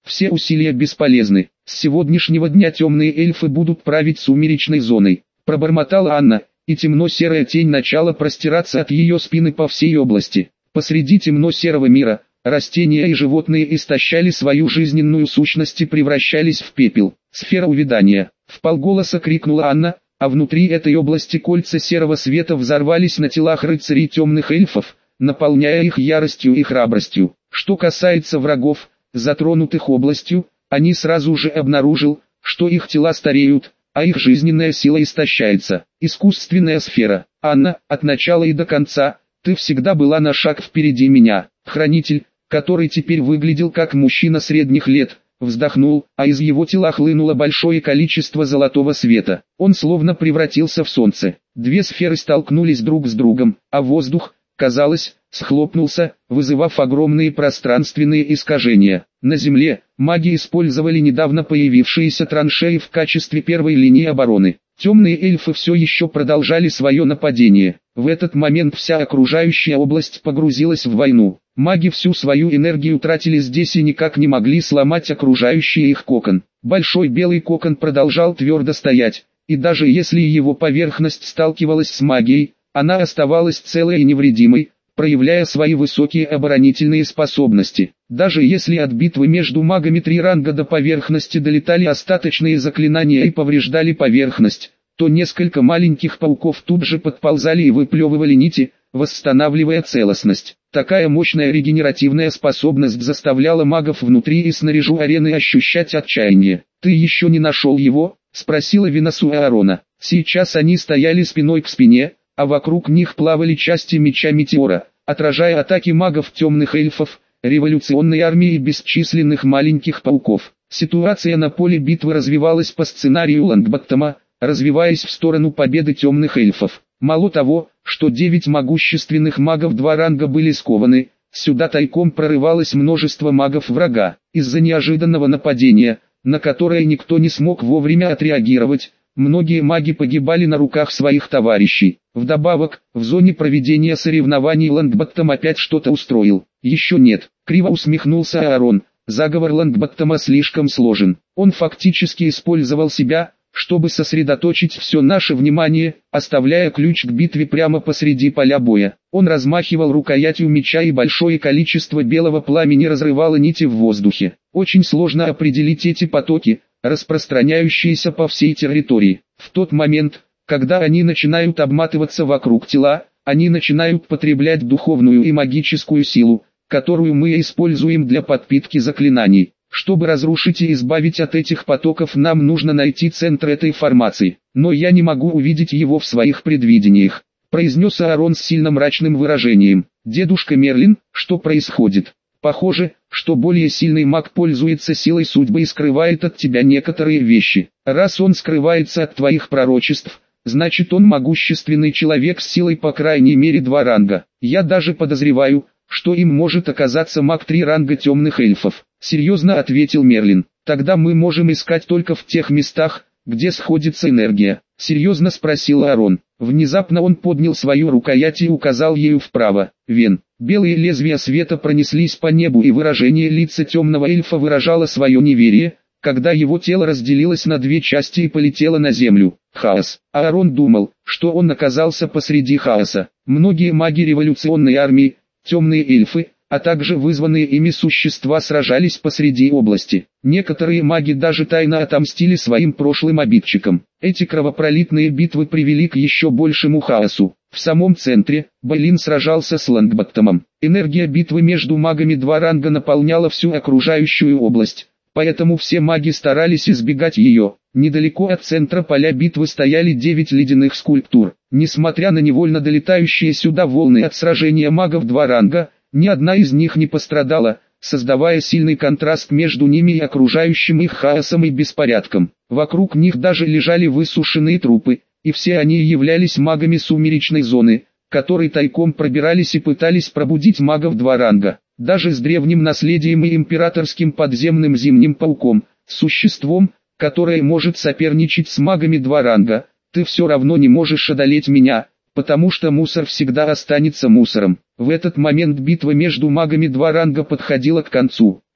Все усилия бесполезны. С сегодняшнего дня темные эльфы будут править сумеречной зоной. Пробормотала Анна, и темно-серая тень начала простираться от ее спины по всей области. Посреди темно-серого мира, растения и животные истощали свою жизненную сущность и превращались в пепел. Сфера увядания. Вполголоса крикнула Анна, а внутри этой области кольца серого света взорвались на телах рыцарей темных эльфов, наполняя их яростью и храбростью. Что касается врагов, затронутых областью, они сразу же обнаружил, что их тела стареют, а их жизненная сила истощается. Искусственная сфера. Анна, от начала и до конца, ты всегда была на шаг впереди меня. Хранитель, который теперь выглядел как мужчина средних лет, вздохнул, а из его тела хлынуло большое количество золотого света. Он словно превратился в солнце. Две сферы столкнулись друг с другом, а воздух, казалось, схлопнулся, вызывав огромные пространственные искажения. На земле, маги использовали недавно появившиеся траншеи в качестве первой линии обороны. Темные эльфы все еще продолжали свое нападение. В этот момент вся окружающая область погрузилась в войну. Маги всю свою энергию тратили здесь и никак не могли сломать окружающий их кокон. Большой белый кокон продолжал твердо стоять, и даже если его поверхность сталкивалась с магией, она оставалась целой и невредимой, проявляя свои высокие оборонительные способности. Даже если от битвы между магами 3 ранга до поверхности долетали остаточные заклинания и повреждали поверхность, то несколько маленьких пауков тут же подползали и выплевывали нити, восстанавливая целостность. Такая мощная регенеративная способность заставляла магов внутри и снаружи арены ощущать отчаяние. «Ты еще не нашел его?» – спросила Винас у Аарона. Сейчас они стояли спиной к спине, а вокруг них плавали части меча Метеора, отражая атаки магов темных эльфов, революционной армии и бесчисленных маленьких пауков. Ситуация на поле битвы развивалась по сценарию Лонгботтома, развиваясь в сторону победы темных эльфов. Мало того, что 9 могущественных магов 2 ранга были скованы, сюда тайком прорывалось множество магов врага. Из-за неожиданного нападения, на которое никто не смог вовремя отреагировать, многие маги погибали на руках своих товарищей. Вдобавок, в зоне проведения соревнований Лонгботтом опять что-то устроил. Еще нет, криво усмехнулся Аарон. Заговор Лонгботтома слишком сложен. Он фактически использовал себя, чтобы сосредоточить все наше внимание, оставляя ключ к битве прямо посреди поля боя. Он размахивал рукоятью меча, и большое количество белого пламени разрывало нити в воздухе. Очень сложно определить эти потоки, распространяющиеся по всей территории. В тот момент, когда они начинают обматываться вокруг тела, они начинают потреблять духовную и магическую силу, которую мы используем для подпитки заклинаний. Чтобы разрушить и избавить от этих потоков, нам нужно найти центр этой формации. Но я не могу увидеть его в своих предвидениях, произнес Аарон с сильно мрачным выражением. Дедушка Мерлин, что происходит? Похоже, что более сильный маг пользуется силой судьбы и скрывает от тебя некоторые вещи. Раз он скрывается от твоих пророчеств, значит он могущественный человек с силой по крайней мере 2 ранга. Я даже подозреваю, что им может оказаться маг 3 ранга темных эльфов. Серьезно ответил Мерлин. Тогда мы можем искать только в тех местах, где сходится энергия. Серьезно спросил Аарон. Внезапно он поднял свою рукоять и указал ею вправо. Вен. Белые лезвия света пронеслись по небу, и выражение лица темного эльфа выражало свое неверие, когда его тело разделилось на 2 части и полетело на землю. Хаос. Аарон думал, что он оказался посреди хаоса. Многие маги революционной армии, темные эльфы, а также вызванные ими существа сражались посреди области. Некоторые маги даже тайно отомстили своим прошлым обидчикам. Эти кровопролитные битвы привели к еще большему хаосу. В самом центре, Балин сражался с Лонгботтомом. Энергия битвы между магами 2 ранга наполняла всю окружающую область, поэтому все маги старались избегать ее. Недалеко от центра поля битвы стояли 9 ледяных скульптур. Несмотря на невольно долетающие сюда волны от сражения магов 2 ранга, ни одна из них не пострадала, создавая сильный контраст между ними и окружающим их хаосом и беспорядком. Вокруг них даже лежали высушенные трупы, и все они являлись магами сумеречной зоны, которые тайком пробирались и пытались пробудить магов 2 ранга. Даже с древним наследием и императорским подземным зимним пауком, существом, которое может соперничать с магами 2 ранга, ты все равно не можешь одолеть меня, потому что мусор всегда останется мусором. В этот момент битва между магами 2 ранга подходила к концу.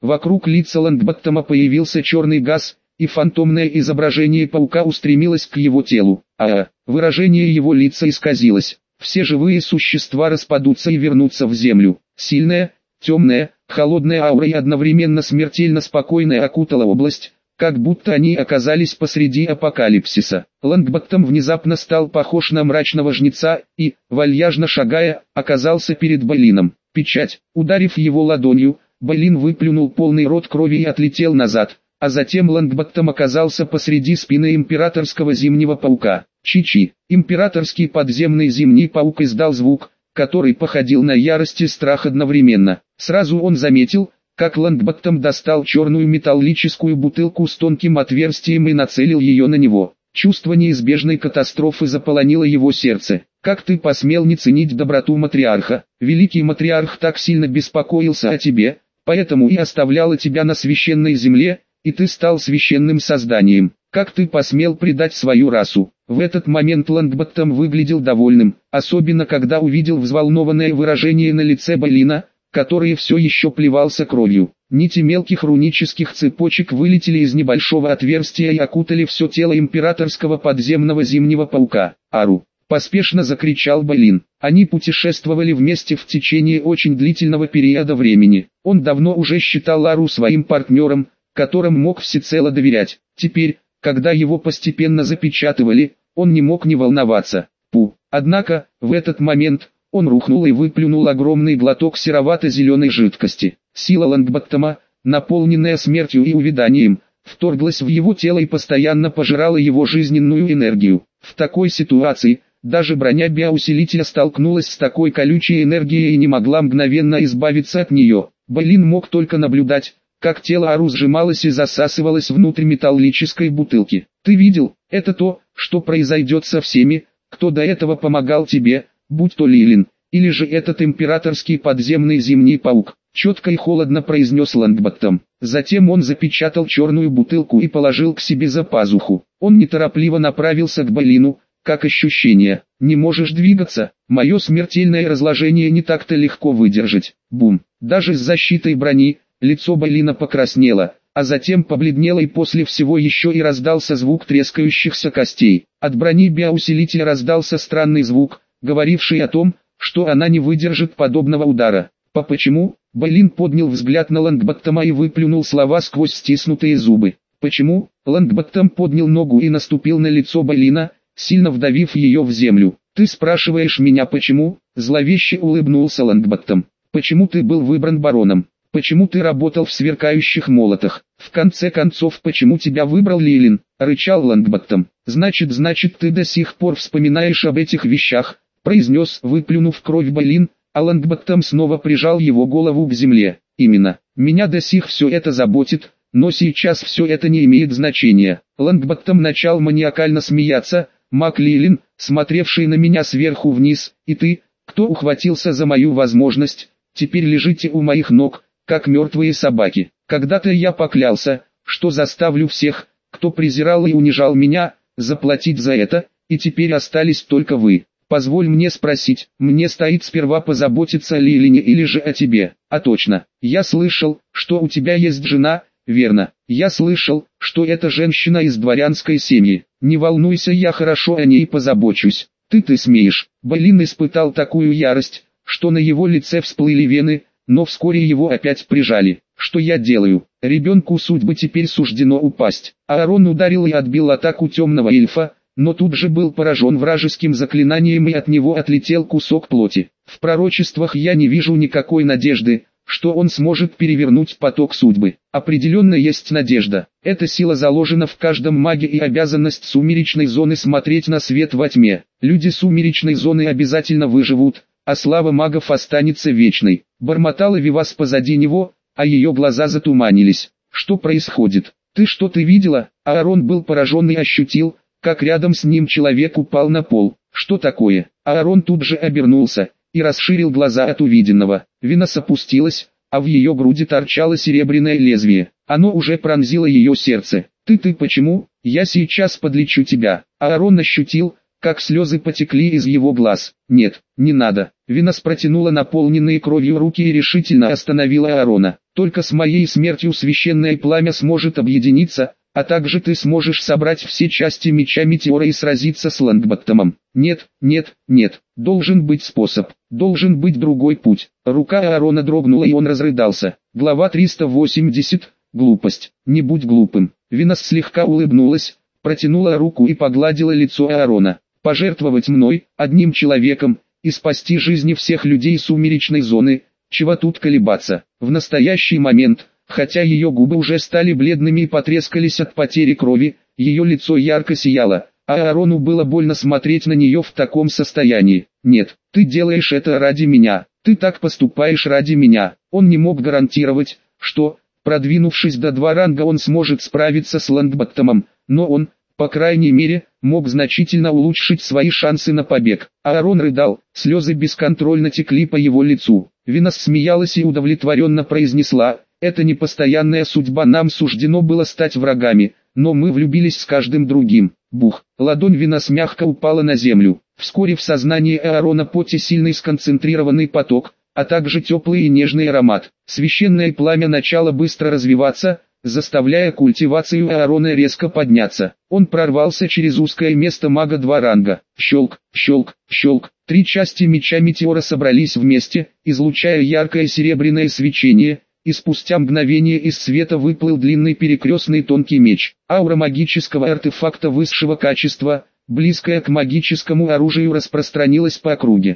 Вокруг лица Лонгботтома появился черный газ, и фантомное изображение паука устремилось к его телу. Выражение его лица исказилось. Все живые существа распадутся и вернутся в землю. Сильная, темная, холодная аура и одновременно смертельно спокойная окутала область, как будто они оказались посреди апокалипсиса. Лонгботтом внезапно стал похож на мрачного жнеца и, вальяжно шагая, оказался перед Бейлином. Печать. Ударив его ладонью, Бейлин выплюнул полный рот крови и отлетел назад, а затем Лонгботтом оказался посреди спины императорского зимнего паука. Чи-чи. Императорский подземный зимний паук издал звук, который походил на ярость и страх одновременно. Сразу он заметил, как Лонгботтом достал черную металлическую бутылку с тонким отверстием и нацелил ее на него. Чувство неизбежной катастрофы заполонило его сердце. «Как ты посмел не ценить доброту матриарха? Великий матриарх так сильно беспокоился о тебе, поэтому и оставлял тебя на священной земле, и ты стал священным созданием. Как ты посмел предать свою расу?» В этот момент Лонгботтом выглядел довольным, особенно когда увидел взволнованное выражение на лице Бейлина, который все еще плевался кровью. Нити мелких рунических цепочек вылетели из небольшого отверстия и окутали все тело императорского подземного зимнего паука. «Ару!» — поспешно закричал Бейлин. Они путешествовали вместе в течение очень длительного периода времени. Он давно уже считал Ару своим партнером, которым мог всецело доверять. Теперь, когда его постепенно запечатывали, он не мог не волноваться. Однако, в этот момент, он рухнул и выплюнул огромный глоток серовато-зеленой жидкости. Сила Лонгботтома, наполненная смертью и увяданием, вторглась в его тело и постоянно пожирала его жизненную энергию. В такой ситуации, даже броня биоусилителя столкнулась с такой колючей энергией и не могла мгновенно избавиться от нее. Бейлин мог только наблюдать, как тело Ару сжималось и засасывалось внутрь металлической бутылки. «Ты видел, это то, что произойдет со всеми, кто до этого помогал тебе, будь то Лилин, или же этот императорский подземный зимний паук», четко и холодно произнес Лонгботтом. Затем он запечатал черную бутылку и положил к себе за пазуху. Он неторопливо направился к Бейлину. «Как ощущение? Не можешь двигаться? Мое смертельное разложение не так-то легко выдержать». Бум. Даже с защитой брони, лицо Бейлина покраснело, а затем побледнело, и после всего еще и раздался звук трескающихся костей. От брони биоусилителя раздался странный звук, говоривший о том, что она не выдержит подобного удара. «Почему?» Бейлин поднял взгляд на Лонгботтома и выплюнул слова сквозь стиснутые зубы. «Почему?» Лонгботтом поднял ногу и наступил на лицо Бейлина, сильно вдавив ее в землю. «Ты спрашиваешь меня почему?» Зловеще улыбнулся Лонгботтом. «Почему ты был выбран бароном? Почему ты работал в сверкающих молотах? В конце концов, почему тебя выбрал Лилин?» Рычал Лонгботтом. Значит, ты до сих пор вспоминаешь об этих вещах», произнес, выплюнув кровь Бейлин, а Лонгботтом снова прижал его голову к земле. «Именно. Меня до сих все это заботит, но сейчас все это не имеет значения». Лонгботтом начал маниакально смеяться. «Мак Лилин, смотревший на меня сверху вниз, и ты, кто ухватился за мою возможность, теперь лежите у моих ног, как мертвые собаки. Когда-то я поклялся, что заставлю всех, кто презирал и унижал меня, заплатить за это, и теперь остались только вы. Позволь мне спросить, мне стоит сперва позаботиться о Лилине или же о тебе?» «А точно, я слышал, что у тебя есть жена». «Верно, я слышал, что это женщина из дворянской семьи. Не волнуйся, я хорошо о ней позабочусь». Ты смеешь?» Бейлин испытал такую ярость, что на его лице всплыли вены, но вскоре его опять прижали. «Что я делаю? Ребенку судьбы теперь суждено упасть». Аарон ударил и отбил атаку темного эльфа, но тут же был поражен вражеским заклинанием и от него отлетел кусок плоти. «В пророчествах я не вижу никакой надежды, что он сможет перевернуть поток судьбы. Определенно есть надежда. Эта сила заложена в каждом маге и обязанность сумеречной зоны смотреть на свет во тьме. Люди сумеречной зоны обязательно выживут, а слава магов останется вечной». Бормотала Вивас позади него, а ее глаза затуманились. «Что происходит? Ты что-то видела?» Аарон был поражен и ощутил, как рядом с ним человек упал на пол. «Что такое?» Аарон тут же обернулся и расширил глаза от увиденного. Винос опустилась, а в ее груди торчало серебряное лезвие. Оно уже пронзило ее сердце. «Ты почему? Я сейчас подлечу тебя». Аарон ощутил, как слезы потекли из его глаз. «Нет, не надо». Венас протянула наполненные кровью руки и решительно остановила Аарона. «Только с моей смертью священное пламя сможет объединиться, а также ты сможешь собрать все части меча Метеора и сразиться с Лонгботтомом. Нет, нет, нет, должен быть способ, должен быть другой путь». Рука Аарона дрогнула и он разрыдался. Глава 380. Глупость. Не будь глупым. Венас слегка улыбнулась, протянула руку и погладила лицо Аарона. «Пожертвовать мной, одним человеком, и спасти жизни всех людей сумеречной зоны, чего тут колебаться?» В настоящий момент, хотя ее губы уже стали бледными и потрескались от потери крови, ее лицо ярко сияло, а Аарону было больно смотреть на нее в таком состоянии. «Нет, ты делаешь это ради меня, ты так поступаешь ради меня». Он не мог гарантировать, что, продвинувшись до 2 ранга, он сможет справиться с Лонгботтомом, но он, по крайней мере, мог значительно улучшить свои шансы на побег. Аарон рыдал, слезы бесконтрольно текли по его лицу. Венас смеялась и удовлетворенно произнесла: «Это не постоянная судьба, нам суждено было стать врагами, но мы влюбились с каждым другим». Бух! Ладонь Венас мягко упала на землю. Вскоре в сознании Аарона поте сильный сконцентрированный поток, а также теплый и нежный аромат. Священное пламя начало быстро развиваться, заставляя культивацию Аарона резко подняться. Он прорвался через узкое место мага 2 ранга. Щелк, щелк, щелк. 3 части меча Метеора собрались вместе, излучая яркое серебряное свечение, и спустя мгновение из света выплыл длинный перекрестный тонкий меч. Аура магического артефакта высшего качества, близкая к магическому оружию, распространилась по округе.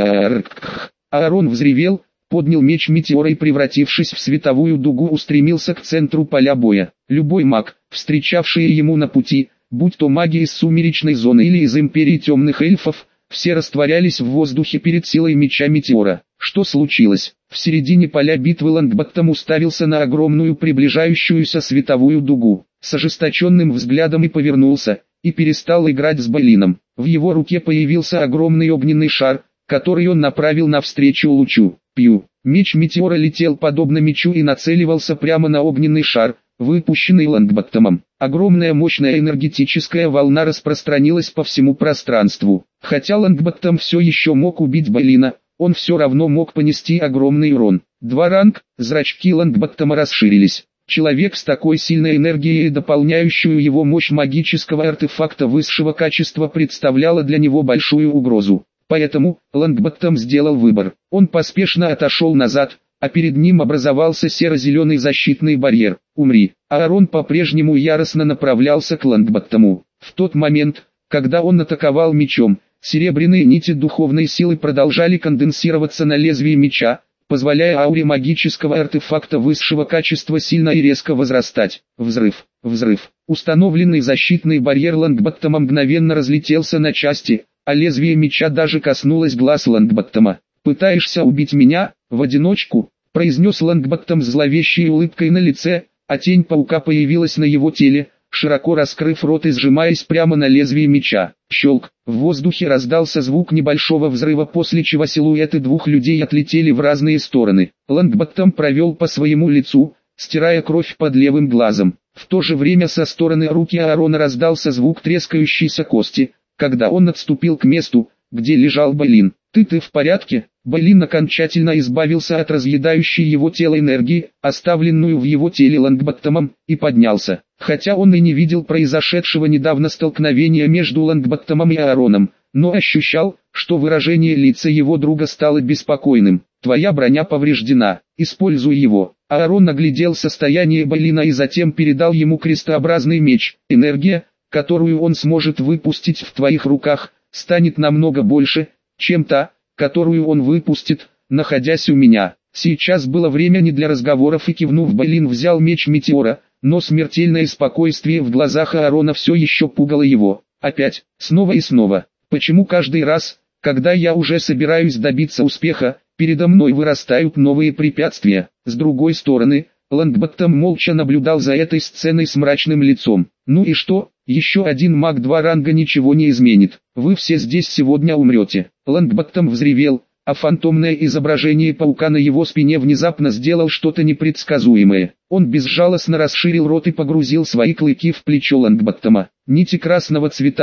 Аарон взревел, поднял меч Метеора и, превратившись в световую дугу, устремился к центру поля боя. Любой маг, встречавший ему на пути, будь то маги из сумеречной зоны или из империи темных эльфов, все растворялись в воздухе перед силой меча Метеора. Что случилось? В середине поля битвы Лонгботтом уставился на огромную приближающуюся световую дугу, с ожесточенным взглядом и повернулся, и перестал играть с Бэлином. В его руке появился огромный огненный шар, который он направил навстречу лучу. Пью. Меч Метеора летел подобно мечу и нацеливался прямо на огненный шар, выпущенный Лонгботтомом. Огромная мощная энергетическая волна распространилась по всему пространству. Хотя Лонгботтом все еще мог убить Бэлина, он все равно мог понести огромный урон. 2 ранг, зрачки Лонгботтома расширились. Человек с такой сильной энергией и дополняющую его мощь магического артефакта высшего качества представляла для него большую угрозу. Поэтому Лонгботтом сделал выбор. Он поспешно отошел назад, а перед ним образовался серо-зеленый защитный барьер. «Умри!» Аарон по-прежнему яростно направлялся к Лонгботтому. В тот момент, когда он атаковал мечом, серебряные нити духовной силы продолжали конденсироваться на лезвии меча, позволяя ауре магического артефакта высшего качества сильно и резко возрастать. Взрыв! Взрыв! Установленный защитный барьер Лонгботтома мгновенно разлетелся на части, а лезвие меча даже коснулось глаз Лонгботтома. «Пытаешься убить меня, в одиночку?» – произнес Лонгботтом с зловещей улыбкой на лице, а тень паука появилась на его теле, широко раскрыв рот и сжимаясь прямо на лезвие меча. Щелк! В воздухе раздался звук небольшого взрыва, после чего силуэты 2 людей отлетели в разные стороны. Лонгботтом провел по своему лицу, стирая кровь под левым глазом. В то же время со стороны руки Аарона раздался звук трескающейся кости, когда он отступил к месту, где лежал Бэлин. «Ты в порядке?» Бэлин окончательно избавился от разъедающей его тело энергии, оставленную в его теле Лонгботтомом, и поднялся. Хотя он и не видел произошедшего недавно столкновения между Лонгботтомом и Аароном, но ощущал, что выражение лица его друга стало беспокойным. «Твоя броня повреждена, используй его». Аарон оглядел состояние Бэлина и затем передал ему крестообразный меч. «Энергия, которую он сможет выпустить в твоих руках, станет намного больше, чем та, которую он выпустит, находясь у меня». Сейчас было время не для разговоров, и кивнув, Бэлин взял меч Метеора, но смертельное спокойствие в глазах Аарона все еще пугало его. Опять, снова и снова. Почему каждый раз, когда я уже собираюсь добиться успеха, передо мной вырастают новые препятствия? С другой стороны, Лонгботтом молча наблюдал за этой сценой с мрачным лицом. «Ну и что? Еще один маг 2 ранга ничего не изменит. Вы все здесь сегодня умрете». Лонгботтом взревел, а фантомное изображение паука на его спине внезапно сделал что-то непредсказуемое. Он безжалостно расширил рот и погрузил свои клыки в плечо Лонгботтома. Нити красного цвета,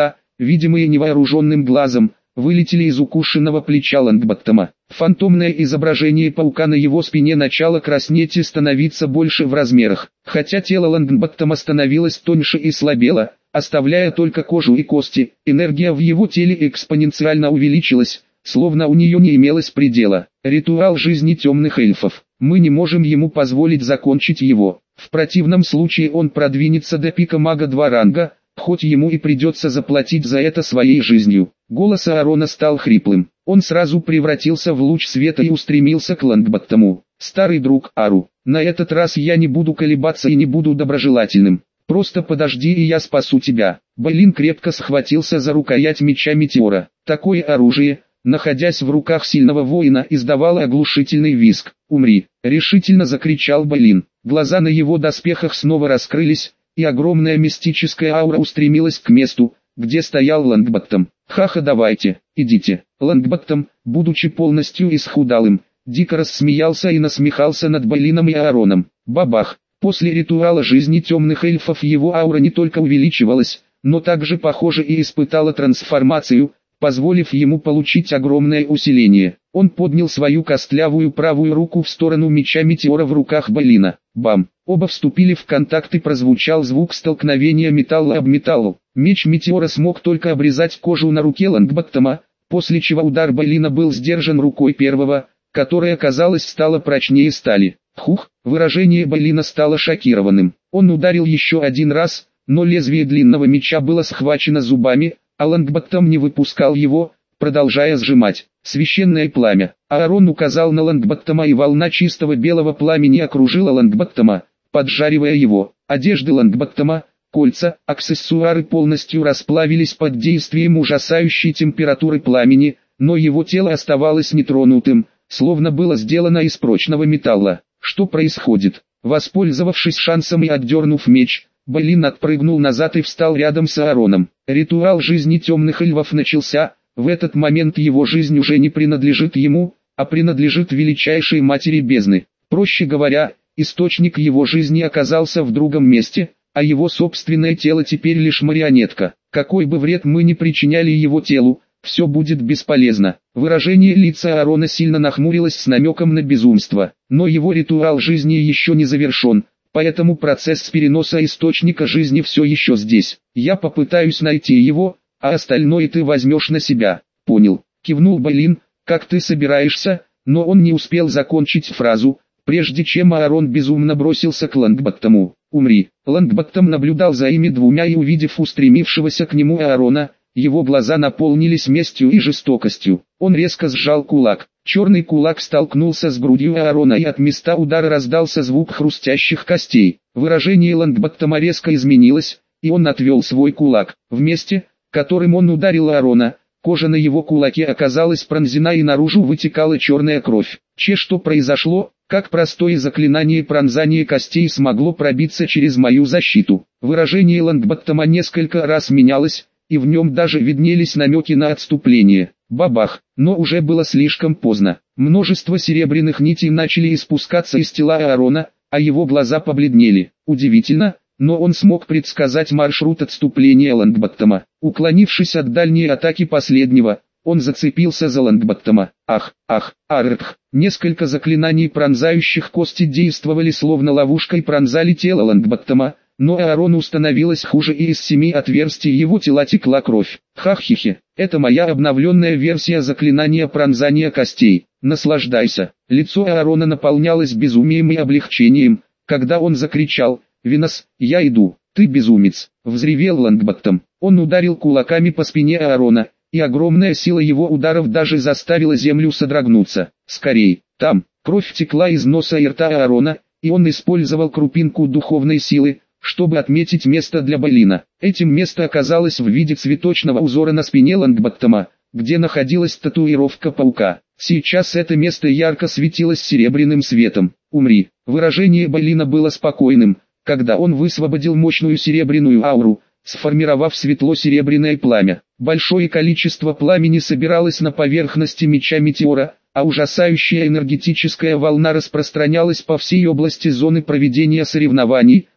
видимые невооруженным глазом, вылетели из укушенного плеча Лонгботтома. Фантомное изображение паука на его спине начало краснеть и становиться больше в размерах, хотя тело Лонгботтома становилось тоньше и слабело, оставляя только кожу и кости. Энергия в его теле экспоненциально увеличилась, словно у нее не имелось предела. Ритуал жизни темных эльфов. Мы не можем ему позволить закончить его. В противном случае он продвинется до пика мага 2 ранга, хоть ему и придется заплатить за это своей жизнью. Голос Аарона стал хриплым. Он сразу превратился в луч света и устремился к Лонгботтому. «Старый друг Ару, на этот раз я не буду колебаться и не буду доброжелательным. Просто подожди, и я спасу тебя». Бэлин крепко схватился за рукоять меча Метеора. Такое оружие, находясь в руках сильного воина, издавало оглушительный визг. «Умри!» — решительно закричал Бэлин. Глаза на его доспехах снова раскрылись, и огромная мистическая аура устремилась к месту, где стоял Лонгботтом. «Ха-ха, давайте, идите». Лонгботтом, будучи полностью исхудалым, дико рассмеялся и насмехался над Бэлином и Аароном. Бабах! После ритуала жизни темных эльфов его аура не только увеличивалась, но также, похоже, и испытала трансформацию, позволив ему получить огромное усиление. Он поднял свою костлявую правую руку в сторону меча Метеора в руках Бэлина. Бам! Оба вступили в контакт и прозвучал звук столкновения металла об металл. Меч Метеора смог только обрезать кожу на руке Лонгботтома, после чего удар Бэлина был сдержан рукой первого, которая, казалось, стала прочнее стали. Хух! Выражение Бэлина стало шокированным. Он ударил еще один раз, но лезвие длинного меча было схвачено зубами, а Лонгботтом не выпускал его, продолжая сжимать. Священное пламя. Аарон указал на Лонгботтома, и волна чистого белого пламени окружила Лонгботтома, поджаривая его. Одежды Лонгботтома, кольца, аксессуары полностью расплавились под действием ужасающей температуры пламени, но его тело оставалось нетронутым, словно было сделано из прочного металла. Что происходит? Воспользовавшись шансом и отдернув меч, Бэлин отпрыгнул назад и встал рядом с Аароном. Ритуал жизни темных эльфов начался. В этот момент его жизнь уже не принадлежит ему, а принадлежит величайшей матери бездны. Проще говоря, источник его жизни оказался в другом месте, а его собственное тело теперь лишь марионетка. Какой бы вред мы ни причиняли его телу, все будет бесполезно. Выражение лица Аарона сильно нахмурилось с намеком на безумство. Но его ритуал жизни еще не завершен, поэтому процесс переноса источника жизни все еще здесь. Я попытаюсь найти его, а остальное ты возьмешь на себя. Понял, кивнул Бэлин. Как ты собираешься? Но он не успел закончить фразу, прежде чем Аарон безумно бросился к Лонгботтому. Умри. Лонгботтом наблюдал за ими двумя и, увидев устремившегося к нему Аарона, его глаза наполнились местью и жестокостью. Он резко сжал кулак. Черный кулак столкнулся с грудью Аарона, и от места удара раздался звук хрустящих костей. Выражение Лонгботтома резко изменилось, и он отвел свой кулак. Вместе, которым он ударил Аарона, кожа на его кулаке оказалась пронзена, и наружу вытекала черная кровь. Что произошло? Как простое заклинание пронзания костей смогло пробиться через мою защиту? Выражение Лонгботтома несколько раз менялось, и в нем даже виднелись намеки на отступление. Бабах! Но уже было слишком поздно. Множество серебряных нитей начали испускаться из тела Аарона, а его глаза побледнели. Удивительно, но он смог предсказать маршрут отступления Лонгботтома. Уклонившись от дальней атаки последнего, он зацепился за Лонгботтома. Ах, арх! Несколько заклинаний, пронзающих кости, действовали словно ловушка и пронзали тело Лонгботтома, но Аарону становилось хуже, и из 7 отверстий его тела текла кровь. Хах-хихи, это моя обновленная версия заклинания пронзания костей. Наслаждайся. Лицо Аарона наполнялось безумием и облегчением, когда он закричал: «Винос, я иду, ты безумец!» Взревел Лонгботтом. Он ударил кулаками по спине Аарона, и огромная сила его ударов даже заставила землю содрогнуться. «Скорей!» Там, кровь текла из носа и рта Аарона, и он использовал крупинку духовной силы, чтобы отметить место для Бэлина. Этим место оказалось в виде цветочного узора на спине Лонгботтома, где находилась татуировка паука. Сейчас это место ярко светилось серебряным светом. «Умри!» Выражение Бэлина было спокойным, когда он высвободил мощную серебряную ауру, сформировав светло-серебряное пламя. Большое количество пламени собиралось на поверхности меча Метеора, а ужасающая энергетическая волна распространялась по всей области зоны проведения соревнований,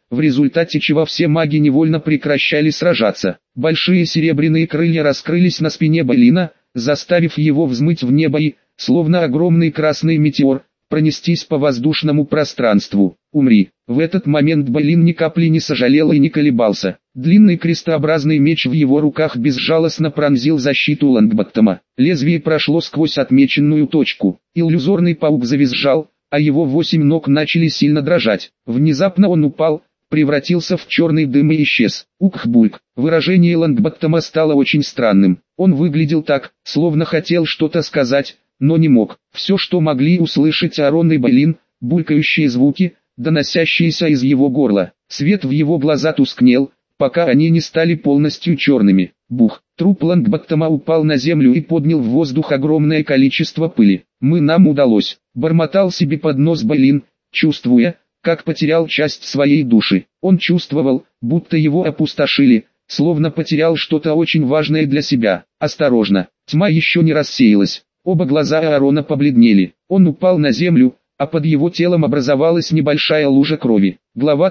в результате чего все маги невольно прекращали сражаться. Большие серебряные крылья раскрылись на спине Балина, заставив его взмыть в небо и, словно огромный красный метеор, пронестись по воздушному пространству. «Умри!» В этот момент Балин ни капли не сожалел и не колебался. Длинный крестообразный меч в его руках безжалостно пронзил защиту Лонгботтома. Лезвие прошло сквозь отмеченную точку. Иллюзорный паук завизжал, а его 8 ног начали сильно дрожать. Внезапно он упал, превратился в черный дым и исчез. Ук-бульк. Выражение Лонгботтома стало очень странным. Он выглядел так, словно хотел что-то сказать, но не мог. Все, что могли услышать Аарон и Балин, булькающие звуки, доносящиеся из его горла. Свет в его глаза тускнел, пока они не стали полностью черными. Бух! Труп Лонгботтома упал на землю и поднял в воздух огромное количество пыли. Нам удалось», — бормотал себе под нос Балин, чувствуя, как потерял часть своей души. Он чувствовал, будто его опустошили, словно потерял что-то очень важное для себя. Осторожно, тьма еще не рассеялась. Оба глаза Аарона побледнели. Он упал на землю, а под его телом образовалась небольшая лужа крови. Глава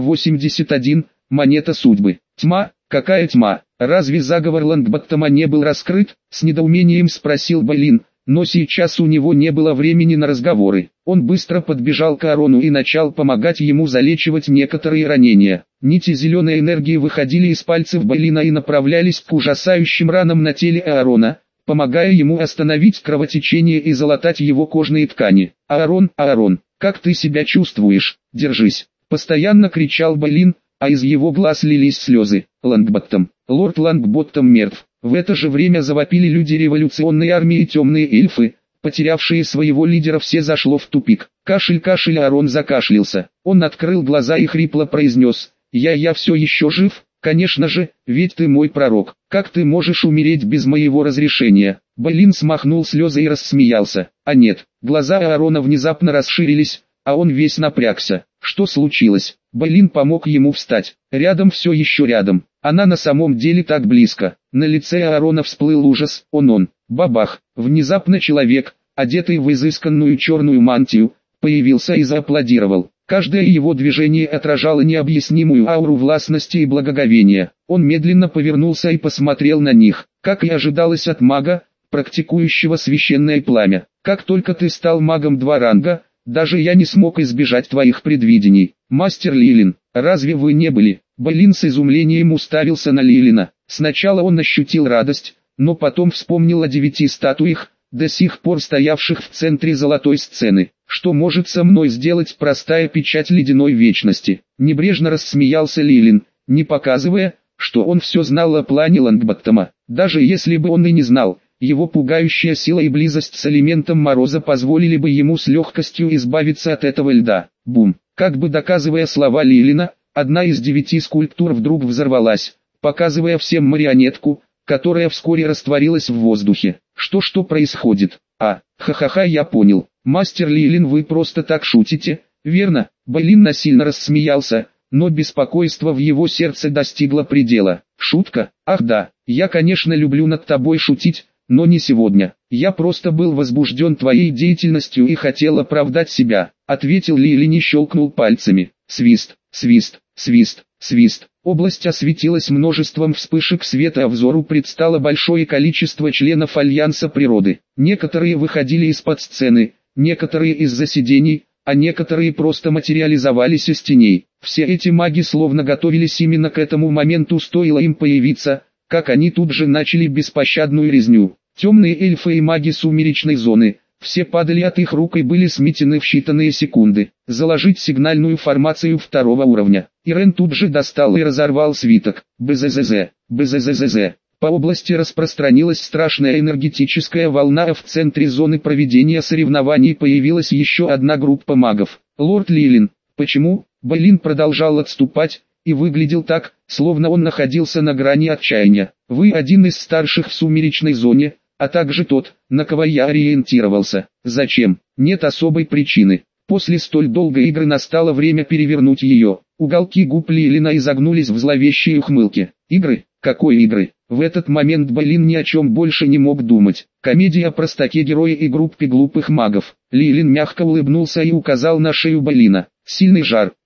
381. Монета судьбы. Тьма? Какая тьма? Разве заговор Лонгботтома не был раскрыт? С недоумением спросил Балин, но сейчас у него не было времени на разговоры. Он быстро подбежал к Аарону и начал помогать ему залечивать некоторые ранения. Нити зеленой энергии выходили из пальцев Балина и направлялись к ужасающим ранам на теле Аарона, помогая ему остановить кровотечение и залатать его кожные ткани. «Аарон, Аарон, как ты себя чувствуешь? Держись!» Постоянно кричал Балин, а из его глаз лились слезы. «Лонгботтом, лорд Лонгботтом мертв!» В это же время завопили люди революционной армии и темные эльфы, потерявшие своего лидера. Все зашло в тупик. Кашель, Аарон закашлялся. Он открыл глаза и хрипло произнес: «Я все еще жив? Конечно же, ведь ты мой пророк. Как ты можешь умереть без моего разрешения?» Балин смахнул слезы и рассмеялся. А нет, глаза Аарона внезапно расширились, а он весь напрягся. Что случилось? Балин помог ему встать. Рядом, все еще рядом. Она на самом деле так близко. На лице Аарона всплыл ужас. Он. Бабах. Внезапно человек, одетый в изысканную черную мантию, появился и зааплодировал. Каждое его движение отражало необъяснимую ауру властности и благоговения. Он медленно повернулся и посмотрел на них, как и ожидалось от мага, практикующего священное пламя. «Как только ты стал магом 2 ранга, даже я не смог избежать твоих предвидений. Мастер Лилин, разве вы не были?» Балин с изумлением уставился на Лилина. Сначала он ощутил радость, но потом вспомнил о 9 статуях, до сих пор стоявших в центре золотой сцены. «Что может со мной сделать простая печать ледяной вечности?» Небрежно рассмеялся Лилин, не показывая, что он все знал о плане Лонгботтома. Даже если бы он и не знал, его пугающая сила и близость с элементом мороза позволили бы ему с легкостью избавиться от этого льда. Бум! Как бы доказывая слова Лилина, одна из 9 скульптур вдруг взорвалась, показывая всем марионетку, которая вскоре растворилась в воздухе. Что происходит? Ха-ха-ха, я понял. Мастер Лилин, вы просто так шутите, верно? Балин насильно рассмеялся, но беспокойство в его сердце достигло предела. Шутка? Ах да, я конечно люблю над тобой шутить, но не сегодня. Я просто был возбужден твоей деятельностью и хотел оправдать себя, ответил Лилин и щелкнул пальцами. Свист, свист, свист, свист. Область осветилась множеством вспышек света, а взору предстало большое количество членов Альянса природы. Некоторые выходили из-под сцены, некоторые из-за сидений, а некоторые просто материализовались из теней. Все эти маги словно готовились именно к этому моменту, стоило им появиться, как они тут же начали беспощадную резню. Темные эльфы и маги сумеречной зоны, все падали от их рук и были сметены в считанные секунды. Заложить сигнальную формацию 2-го уровня. Ирен тут же достал и разорвал свиток. БЗЗЗ, БЗЗЗЗ. По области распространилась страшная энергетическая волна, а в центре зоны проведения соревнований появилась еще одна группа магов. Лорд Лилин. Почему? Балин продолжал отступать, и выглядел так, словно он находился на грани отчаяния. Вы один из старших в сумеречной зоне, а также тот, на кого я ориентировался. Зачем? Нет особой причины. После столь долгой игры настало время перевернуть ее. Уголки губ Лилина изогнулись в зловещей ухмылке. Игры? Какой игры? В этот момент Балин ни о чем больше не мог думать. Комедия о простаке героя и группе глупых магов. Лилин мягко улыбнулся и указал на шею Балина. Сильный жар.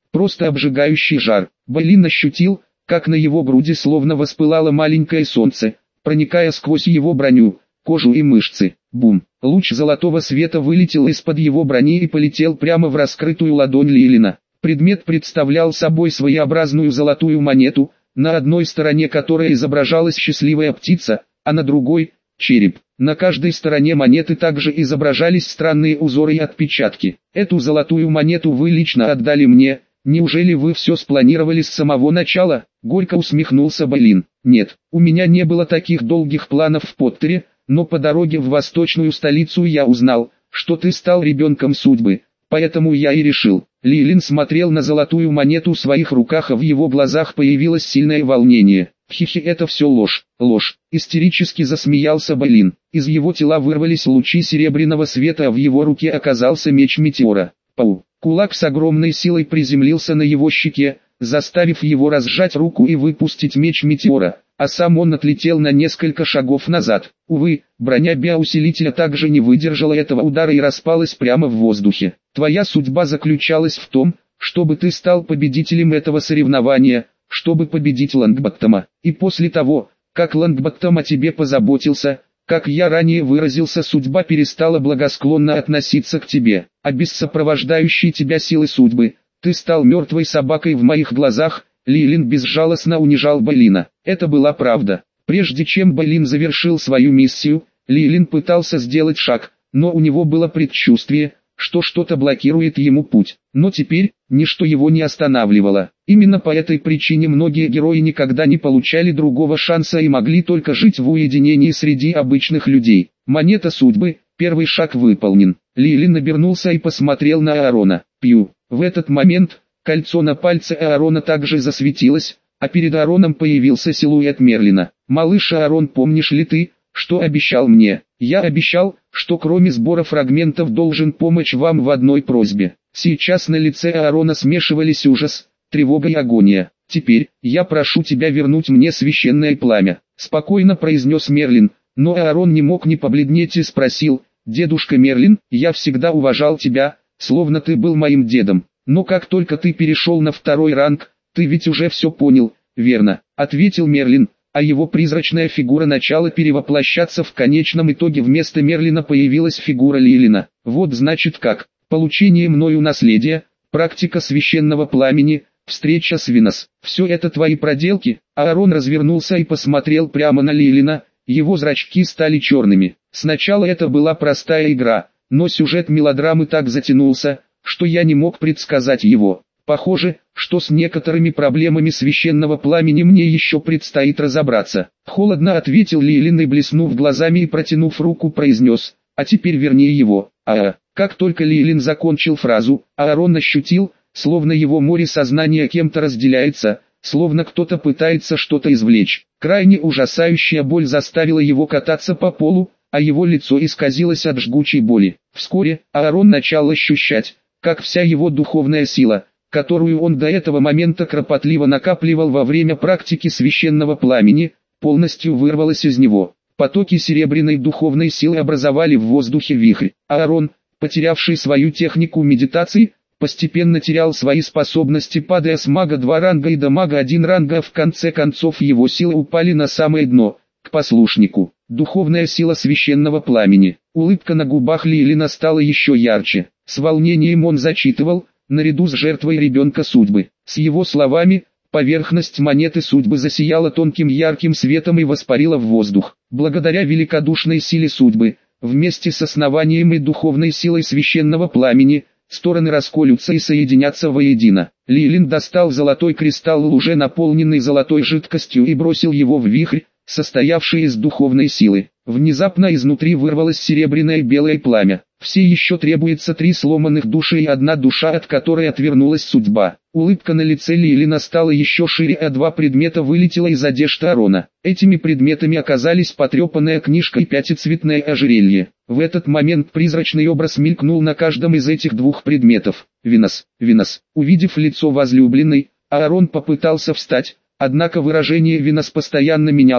просто обжигающий жар. Бейлин ощутил, как на его груди словно воспылало маленькое солнце, проникая сквозь его броню, кожу и мышцы. Бум! Луч золотого света вылетел из-под его брони и полетел прямо в раскрытую ладонь Лилина. Предмет представлял собой своеобразную золотую монету, на одной стороне которой изображалась счастливая птица, а на другой – череп. На каждой стороне монеты также изображались странные узоры и отпечатки. Эту золотую монету вы лично отдали мне, неужели вы все спланировали с самого начала? Горько усмехнулся Бейлин. Нет, у меня не было таких долгих планов в Поттере, но по дороге в восточную столицу я узнал, что ты стал ребенком судьбы, поэтому я и решил. Лилин смотрел на золотую монету в своих руках, а в его глазах появилось сильное волнение. Хихи, это все ложь, ложь. Истерически засмеялся Бейлин. Из его тела вырвались лучи серебряного света, а в его руке оказался меч метеора. Пау! Кулак с огромной силой приземлился на его щеке, заставив его разжать руку и выпустить меч метеора, а сам он отлетел на несколько шагов назад. Увы, броня биоусилителя также не выдержала этого удара и распалась прямо в воздухе. Твоя судьба заключалась в том, чтобы ты стал победителем этого соревнования, чтобы победить Лонгботтома. И после того, как Лонгботтом о тебе позаботился, как я ранее выразился, судьба перестала благосклонно относиться к тебе, а без сопровождающей тебя силы судьбы, ты стал мертвой собакой в моих глазах. Лилин безжалостно унижал Бейлина. Это была правда. Прежде чем Бейлин завершил свою миссию, Лилин пытался сделать шаг, но у него было предчувствие, что что-то блокирует ему путь. Но теперь, ничто его не останавливало. Именно по этой причине многие герои никогда не получали другого шанса и могли только жить в уединении среди обычных людей. Монета судьбы, первый шаг выполнен. Лилин обернулся и посмотрел на Аарона. Пью. В этот момент кольцо на пальце Аарона также засветилось, а перед Аароном появился силуэт Мерлина. «Малыш Аарон, помнишь ли ты, что обещал мне? Я обещал, что кроме сбора фрагментов должен помочь вам в одной просьбе». Сейчас на лице Аарона смешивались ужас, тревога и агония. «Теперь, я прошу тебя вернуть мне священное пламя», — спокойно произнес Мерлин, но Аарон не мог не побледнеть и спросил: «Дедушка Мерлин, я всегда уважал тебя, словно ты был моим дедом. Но как только ты перешел на второй ранг, ты ведь уже все понял, верно?» — ответил Мерлин, а его призрачная фигура начала перевоплощаться. В конечном итоге вместо Мерлина появилась фигура Лилина. «Вот значит как. Получение мною наследия, практика священного пламени, встреча с Винос. Все это твои проделки?» Аарон развернулся и посмотрел прямо на Лилина, его зрачки стали черными. Сначала это была простая игра, но сюжет мелодрамы так затянулся, что я не мог предсказать его. Похоже, что с некоторыми проблемами священного пламени мне еще предстоит разобраться. Холодно ответил Лилин и, блеснув глазами и протянув руку, произнес: «А теперь верни его». Как только Лилин закончил фразу, Аарон ощутил, словно его море сознания кем-то разделяется, словно кто-то пытается что-то извлечь. Крайне ужасающая боль заставила его кататься по полу, а его лицо исказилось от жгучей боли. Вскоре Аарон начал ощущать, как вся его духовная сила, которую он до этого момента кропотливо накапливал во время практики священного пламени, полностью вырвалась из него. Потоки серебряной духовной силы образовали в воздухе вихрь. Аарон, потерявший свою технику медитации, постепенно терял свои способности, падая с мага 2 ранга и до мага 1 ранга. В конце концов его силы упали на самое дно, к послушнику. Духовная сила священного пламени. Улыбка на губах Лилина стала еще ярче. С волнением он зачитывал, наряду с жертвой ребенка судьбы. С его словами, поверхность монеты судьбы засияла тонким ярким светом и воспарила в воздух. Благодаря великодушной силе судьбы, вместе с основанием и духовной силой священного пламени, стороны расколются и соединятся воедино. Лилин достал золотой кристалл, уже наполненный золотой жидкостью, и бросил его в вихрь, состоявший из духовной силы. Внезапно изнутри вырвалось серебряное белое пламя. Все еще требуется 3 сломанных души и 1 душа, от которой отвернулась судьба. Улыбка на лице Лилина стала еще шире, а 2 предмета вылетело из одежды Аарона. Этими предметами оказались потрепанная книжка и 5-цветное ожерелье. В этот момент призрачный образ мелькнул на каждом из этих 2 предметов. Винос, Винос. Увидев лицо возлюбленной, Аарон попытался встать, однако выражение Винос постоянно менялось,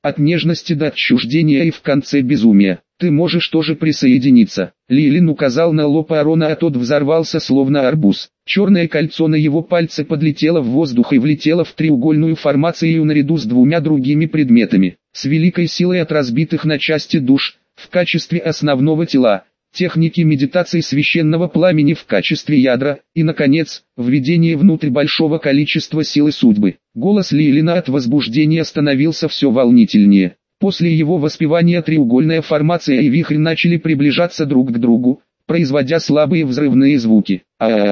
от нежности до отчуждения и в конце безумия. Ты можешь тоже присоединиться. Лилин указал на лоб Аарона, а тот взорвался словно арбуз. Черное кольцо на его пальце подлетело в воздух и влетело в треугольную формацию наряду с двумя другими предметами. С великой силой от разбитых на части душ, в качестве основного тела, техники медитации священного пламени в качестве ядра, и, наконец, введение внутрь большого количества силы судьбы. Голос Лилина от возбуждения становился все волнительнее. После его воспевания треугольная формация и вихрь начали приближаться друг к другу, производя слабые взрывные звуки.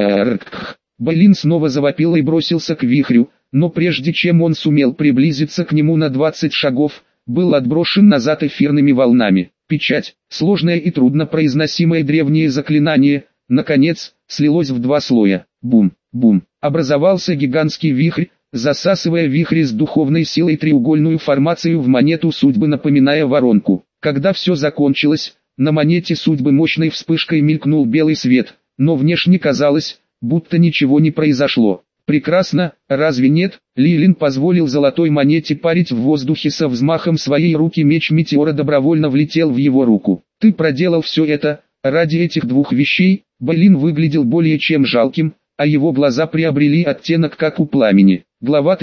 Бэлин снова завопил и бросился к вихрю, но прежде чем он сумел приблизиться к нему на 20 шагов, был отброшен назад эфирными волнами. Печать, сложное и труднопроизносимое древнее заклинание, наконец, слилось в два слоя. Бум, бум. Образовался гигантский вихрь, засасывая вихрь с духовной силой треугольную формацию в монету судьбы, напоминая воронку. Когда все закончилось, на монете судьбы мощной вспышкой мелькнул белый свет, но внешне казалось, будто ничего не произошло. Прекрасно, разве нет? Лилин позволил золотой монете парить в воздухе со взмахом своей руки, меч метеора добровольно влетел в его руку. Ты проделал все это, ради этих двух вещей? Бэлин выглядел более чем жалким, а его глаза приобрели оттенок как у пламени. Глава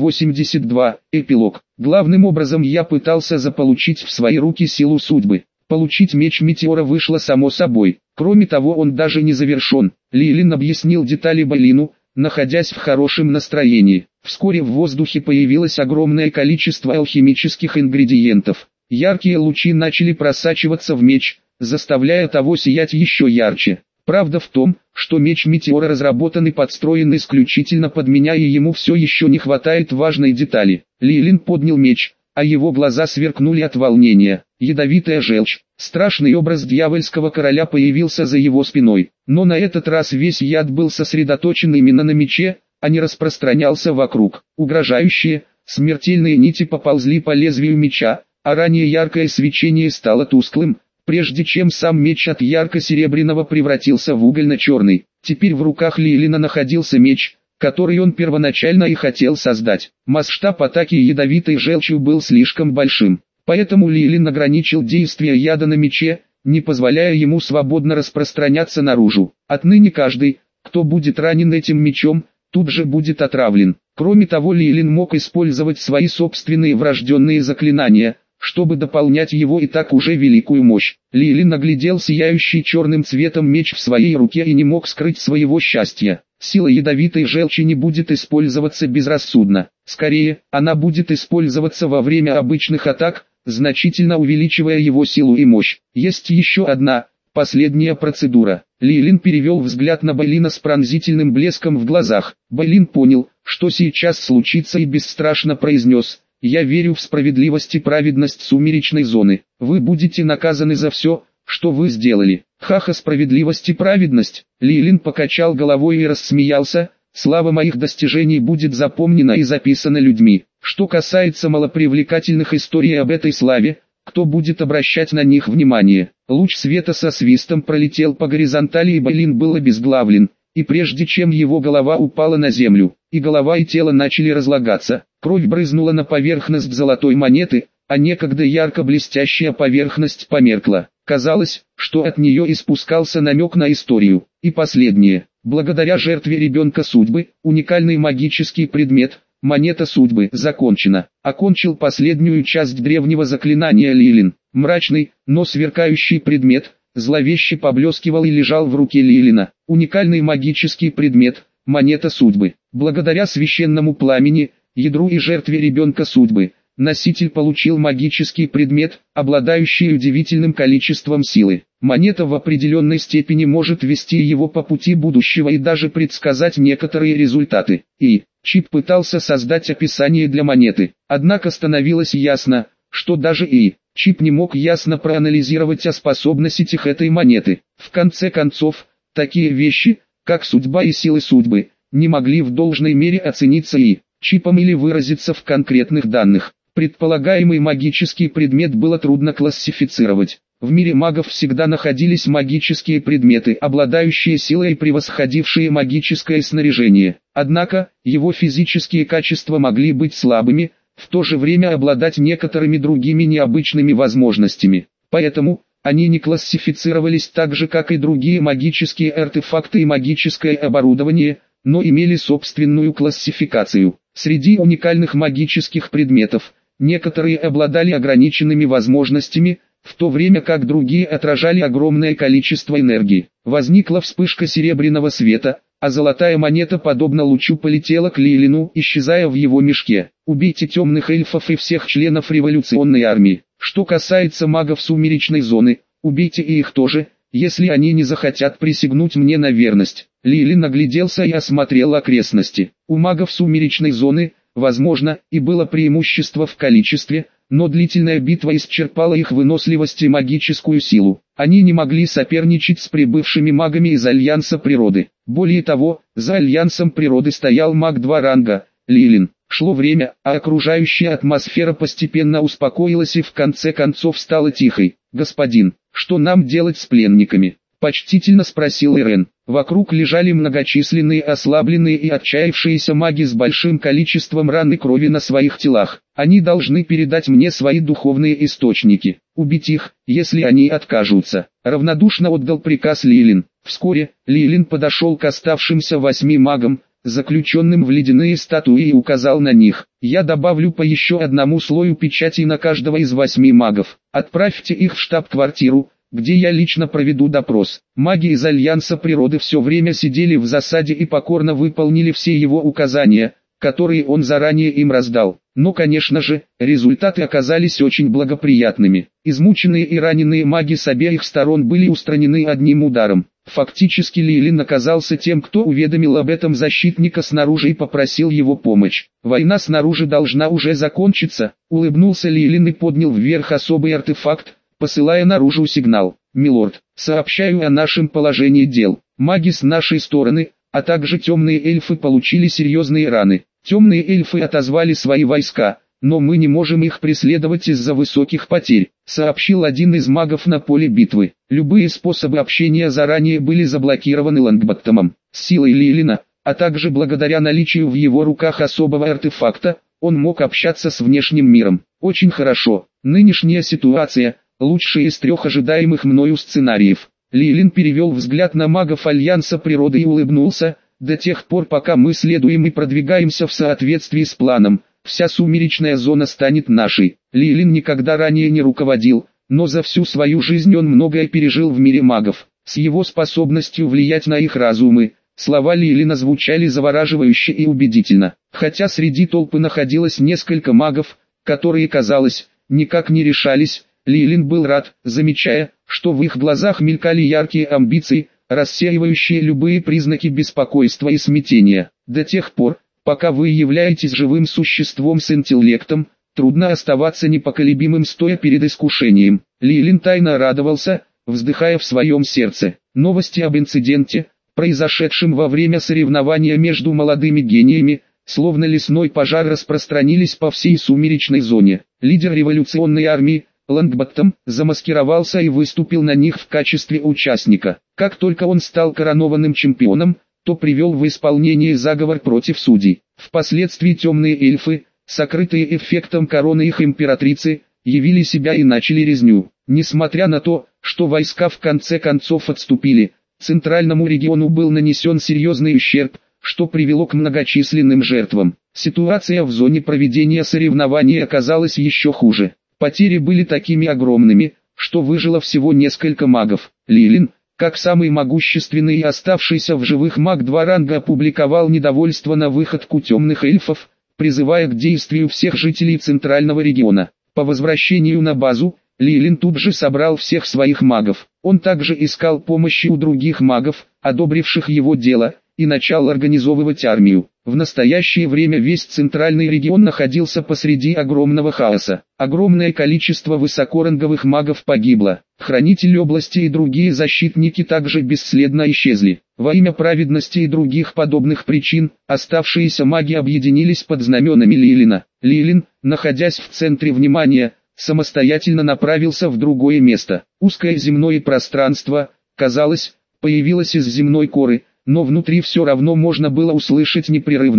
382, эпилог. Главным образом я пытался заполучить в свои руки силу судьбы. Получить меч метеора вышло само собой. Кроме того, он даже не завершен. Лилин объяснил детали Бэлину, находясь в хорошем настроении. Вскоре в воздухе появилось огромное количество алхимических ингредиентов. Яркие лучи начали просачиваться в меч, заставляя того сиять еще ярче. Правда в том, что меч метеора разработан и подстроен исключительно под меня, и ему все еще не хватает важной детали. Лилин поднял меч, а его глаза сверкнули от волнения. Ядовитая желчь, страшный образ дьявольского короля появился за его спиной. Но на этот раз весь яд был сосредоточен именно на мече, а не распространялся вокруг. Угрожающие, смертельные нити поползли по лезвию меча, а ранее яркое свечение стало тусклым, прежде чем сам меч от ярко-серебряного превратился в угольно-черный. Теперь в руках Лилина находился меч, который он первоначально и хотел создать. Масштаб атаки ядовитой желчью был слишком большим, поэтому Лилин ограничил действие яда на мече, не позволяя ему свободно распространяться наружу. Отныне каждый, кто будет ранен этим мечом, тут же будет отравлен. Кроме того, Лилин мог использовать свои собственные врожденные заклинания, чтобы дополнять его и так уже великую мощь. Лилин оглядел сияющий черным цветом меч в своей руке и не мог скрыть своего счастья. Сила ядовитой желчи не будет использоваться безрассудно. Скорее, она будет использоваться во время обычных атак, значительно увеличивая его силу и мощь. Есть еще одна, последняя процедура. Лилин перевел взгляд на Бэлина с пронзительным блеском в глазах. Бэлин понял, что сейчас случится, и бесстрашно произнес: «Я верю в справедливость и праведность сумеречной зоны. Вы будете наказаны за все, что вы сделали». «Ха-ха, справедливость и праведность!» Лилин покачал головой и рассмеялся. «Слава моих достижений будет запомнена и записана людьми. Что касается малопривлекательных историй об этой славе, кто будет обращать на них внимание?» Луч света со свистом пролетел по горизонтали, и Бэлин был обезглавлен, и прежде чем его голова упала на землю, и голова и тело начали разлагаться, кровь брызнула на поверхность золотой монеты, а некогда ярко блестящая поверхность померкла. Казалось, что от нее испускался намек на историю. И последнее. Благодаря жертве ребенка судьбы, уникальный магический предмет, монета судьбы, закончена. Окончил последнюю часть древнего заклинания Лилин. Мрачный, но сверкающий предмет, зловеще поблескивал и лежал в руке Лилина. Уникальный магический предмет, монета судьбы. Благодаря священному пламени, ядру и жертве ребенка судьбы, носитель получил магический предмет, обладающий удивительным количеством силы. Монета в определенной степени может вести его по пути будущего и даже предсказать некоторые результаты. И Чип пытался создать описание для монеты, однако становилось ясно, что даже Чип не мог ясно проанализировать о способностях этой монеты. В конце концов, такие вещи, как судьба и силы судьбы, не могли в должной мере оцениться Чипом или выразиться в конкретных данных. Предполагаемый магический предмет было трудно классифицировать. В мире магов всегда находились магические предметы, обладающие силой и превосходившие магическое снаряжение. Однако, его физические качества могли быть слабыми, в то же время обладать некоторыми другими необычными возможностями. Поэтому, они не классифицировались так же, как и другие магические артефакты и магическое оборудование, но имели собственную классификацию. Среди уникальных магических предметов, некоторые обладали ограниченными возможностями, в то время как другие отражали огромное количество энергии. Возникла вспышка серебряного света, а золотая монета подобно лучу полетела к Лилину, исчезая в его мешке. Убейте темных эльфов и всех членов революционной армии. Что касается магов сумеречной зоны, убейте и их тоже, если они не захотят присягнуть мне на верность. Лилин огляделся и осмотрел окрестности. У магов сумеречной зоны, возможно, и было преимущество в количестве, но длительная битва исчерпала их выносливость и магическую силу. Они не могли соперничать с прибывшими магами из Альянса Природы. Более того, за Альянсом Природы стоял маг 2 ранга, Лилин. Шло время, а окружающая атмосфера постепенно успокоилась и в конце концов стала тихой. «Господин, что нам делать с пленниками?» – почтительно спросил Ирен. Вокруг лежали многочисленные ослабленные и отчаявшиеся маги с большим количеством ран и крови на своих телах. Они должны передать мне свои духовные источники. Убить их, если они откажутся. Равнодушно отдал приказ Лилин. Вскоре, Лилин подошел к оставшимся 8 магам, заключенным в ледяные статуи, и указал на них. Я добавлю по еще одному слою печати на каждого из 8 магов. Отправьте их в штаб-квартиру, где я лично проведу допрос. Маги из Альянса Природы все время сидели в засаде и покорно выполнили все его указания, которые он заранее им раздал. Но, конечно же, результаты оказались очень благоприятными. Измученные и раненые маги с обеих сторон были устранены одним ударом. Фактически Лилин оказался тем, кто уведомил об этом защитника снаружи и попросил его помощь. Война снаружи должна уже закончиться, улыбнулся Лилин и поднял вверх особый артефакт, посылая наружу сигнал. «Милорд, сообщаю о нашем положении дел. Маги с нашей стороны, а также темные эльфы получили серьезные раны. Темные эльфы отозвали свои войска, но мы не можем их преследовать из-за высоких потерь», сообщил один из магов на поле битвы. Любые способы общения заранее были заблокированы Лонгботтомом. С силой Лилина, а также благодаря наличию в его руках особого артефакта, он мог общаться с внешним миром. Очень хорошо. Нынешняя ситуация – лучший из 3 ожидаемых мною сценариев. Лилин перевел взгляд на магов Альянса Природы и улыбнулся. До тех пор, пока мы следуем и продвигаемся в соответствии с планом, вся сумеречная зона станет нашей. Лилин никогда ранее не руководил, но за всю свою жизнь он многое пережил в мире магов. С его способностью влиять на их разумы, слова Лилина звучали завораживающе и убедительно. Хотя среди толпы находилось несколько магов, которые, казалось, никак не решались, Лилин был рад, замечая, что в их глазах мелькали яркие амбиции, рассеивающие любые признаки беспокойства и смятения. До тех пор, пока вы являетесь живым существом с интеллектом, трудно оставаться непоколебимым, стоя перед искушением. Лилин тайно радовался, вздыхая в своем сердце. Новости об инциденте, произошедшем во время соревнования между молодыми гениями, словно лесной пожар, распространились по всей сумеречной зоне. Лидер революционной армии, Лонгботтом, замаскировался и выступил на них в качестве участника. Как только он стал коронованным чемпионом, то привел в исполнение заговор против судей. Впоследствии темные эльфы, сокрытые эффектом короны их императрицы, явили себя и начали резню. Несмотря на то, что войска в конце концов отступили, центральному региону был нанесен серьезный ущерб, что привело к многочисленным жертвам. Ситуация в зоне проведения соревнований оказалась еще хуже. Потери были такими огромными, что выжило всего несколько магов. Лилин, как самый могущественный и оставшийся в живых маг 2 ранга, опубликовал недовольство на выходку темных эльфов, призывая к действию всех жителей Центрального региона. По возвращению на базу, Лилин тут же собрал всех своих магов. Он также искал помощи у других магов, одобривших его дело, и начал организовывать армию. В настоящее время весь центральный регион находился посреди огромного хаоса. Огромное количество высокоранговых магов погибло. Хранители области и другие защитники также бесследно исчезли. Во имя праведности и других подобных причин, оставшиеся маги объединились под знаменами Лилина. Лилин, находясь в центре внимания, самостоятельно направился в другое место. Узкое земное пространство, казалось, появилось из земной коры, но внутри все равно можно было услышать непрерывное,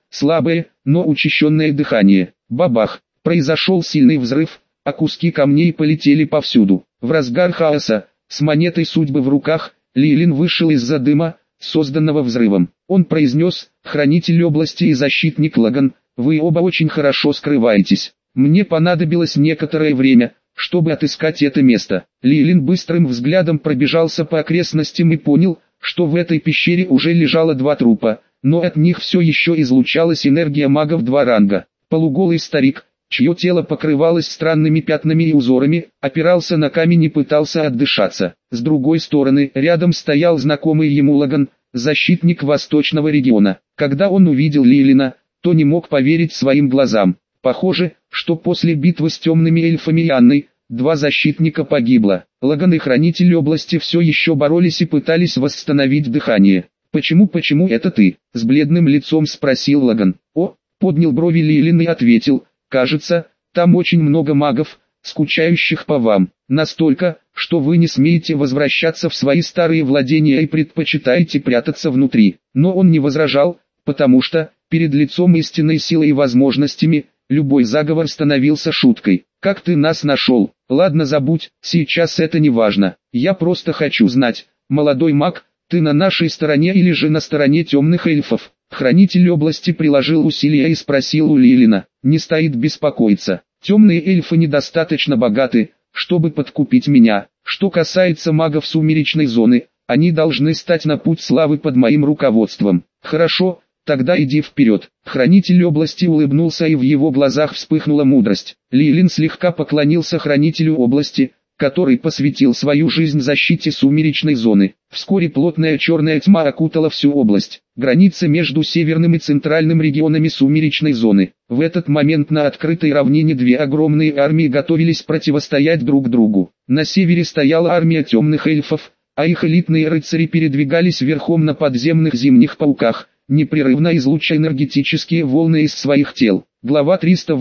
слабое, но учащенное дыхание. Бабах! Произошел сильный взрыв, а куски камней полетели повсюду. В разгар хаоса, с монетой судьбы в руках, Лилин вышел из-за дыма, созданного взрывом. Он произнес: «Хранитель области и защитник Лаган, вы оба очень хорошо скрываетесь. Мне понадобилось некоторое время, чтобы отыскать это место». Лилин быстрым взглядом пробежался по окрестностям и понял, что в этой пещере уже лежало 2 трупа, но от них все еще излучалась энергия магов 2 ранга. Полуголый старик, чье тело покрывалось странными пятнами и узорами, опирался на камень и пытался отдышаться. С другой стороны, рядом стоял знакомый ему Лаган, защитник восточного региона. Когда он увидел Лилина, то не мог поверить своим глазам. Похоже, что после битвы с темными эльфами и Анной, 2 защитника погибло. Лаган и Хранитель области все еще боролись и пытались восстановить дыхание. «Почему это ты?» — с бледным лицом спросил Лаган. Поднял брови Лилин и ответил: «Кажется, там очень много магов, скучающих по вам. Настолько, что вы не смеете возвращаться в свои старые владения и предпочитаете прятаться внутри». Но он не возражал, потому что, перед лицом истинной силы и возможностями, любой заговор становился шуткой. «Как ты нас нашел? Ладно, забудь, сейчас это не важно. Я просто хочу знать, молодой маг, ты на нашей стороне или же на стороне темных эльфов?» Хранитель области приложил усилия и спросил у Лилина. «Не стоит беспокоиться. Темные эльфы недостаточно богаты, чтобы подкупить меня. Что касается магов сумеречной зоны, они должны стать на путь славы под моим руководством». «Хорошо, тогда иди вперед». Хранитель области улыбнулся, и в его глазах вспыхнула мудрость. Лилин слегка поклонился Хранителю области, который посвятил свою жизнь защите сумеречной зоны. Вскоре плотная черная тьма окутала всю область. Граница между северным и центральным регионами сумеречной зоны. В этот момент на открытой равнине 2 огромные армии готовились противостоять друг другу. На севере стояла армия темных эльфов, а их элитные рыцари передвигались верхом на подземных зимних пауках, непрерывно излучая энергетические волны из своих тел. Глава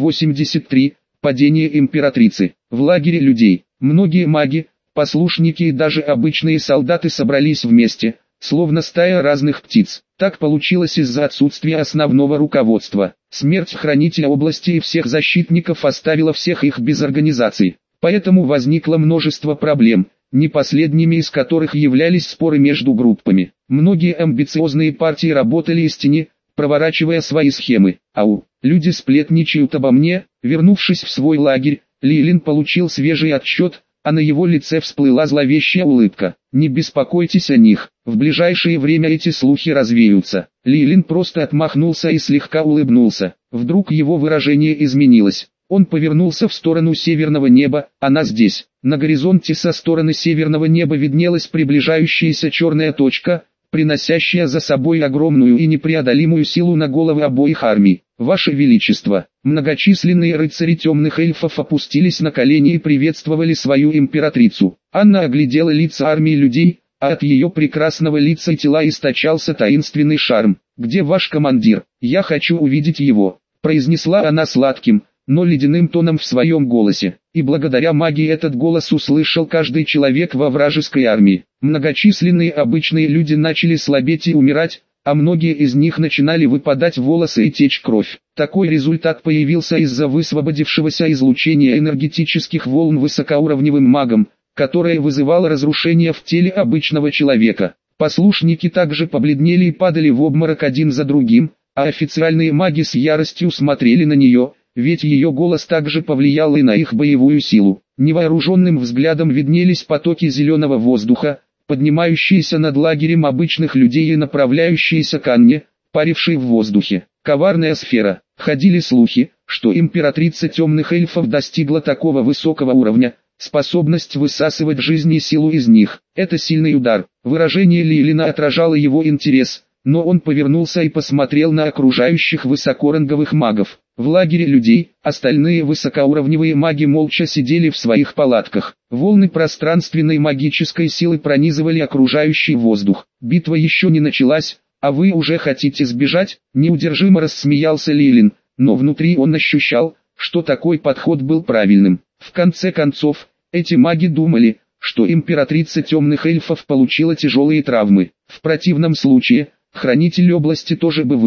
383. Падение императрицы. В лагере людей. Многие маги, послушники и даже обычные солдаты собрались вместе, словно стая разных птиц. Так получилось из-за отсутствия основного руководства. Смерть Хранителя области и всех защитников оставила всех их без организации. Поэтому возникло множество проблем, не последними из которых являлись споры между группами. Многие амбициозные партии работали из тени, проворачивая свои схемы. Люди сплетничают обо мне. Вернувшись в свой лагерь, Лилин получил свежий отчет, а на его лице всплыла зловещая улыбка. «Не беспокойтесь о них, в ближайшее время эти слухи развеются». Лилин просто отмахнулся и слегка улыбнулся. Вдруг его выражение изменилось. Он повернулся в сторону северного неба. «Она здесь». На горизонте со стороны северного неба виднелась приближающаяся черная точка, приносящая за собой огромную и непреодолимую силу на головы обоих армий. «Ваше Величество!» Многочисленные рыцари темных эльфов опустились на колени и приветствовали свою императрицу. Анна оглядела лица армии людей, а от ее прекрасного лица и тела источался таинственный шарм. «Где ваш командир? Я хочу увидеть его», — произнесла она сладким, но ледяным тоном в своем голосе. И благодаря магии этот голос услышал каждый человек во вражеской армии. Многочисленные обычные люди начали слабеть и умирать, а многие из них начинали выпадать волосы и течь кровь. Такой результат появился из-за высвободившегося излучения энергетических волн высокоуровневым магом, которое вызывало разрушение в теле обычного человека. Послушники также побледнели и падали в обморок один за другим, а официальные маги с яростью смотрели на нее, ведь ее голос также повлиял и на их боевую силу. Невооруженным взглядом виднелись потоки зеленого воздуха, поднимающиеся над лагерем обычных людей и направляющиеся к Анне, парившей в воздухе. Коварная сфера. Ходили слухи, что императрица темных эльфов достигла такого высокого уровня, способность высасывать жизнь и силу из них. Это сильный удар. Выражение Лилина отражало его интерес, но он повернулся и посмотрел на окружающих высокоранговых магов. В лагере людей, остальные высокоуровневые маги молча сидели в своих палатках. Волны пространственной магической силы пронизывали окружающий воздух. Битва еще не началась, а вы уже хотите сбежать? Неудержимо рассмеялся Лилин, но внутри он ощущал, что такой подход был правильным. В конце концов, эти маги думали, что императрица темных эльфов получила тяжелые травмы. В противном случае, Хранитель области тоже бы выжил.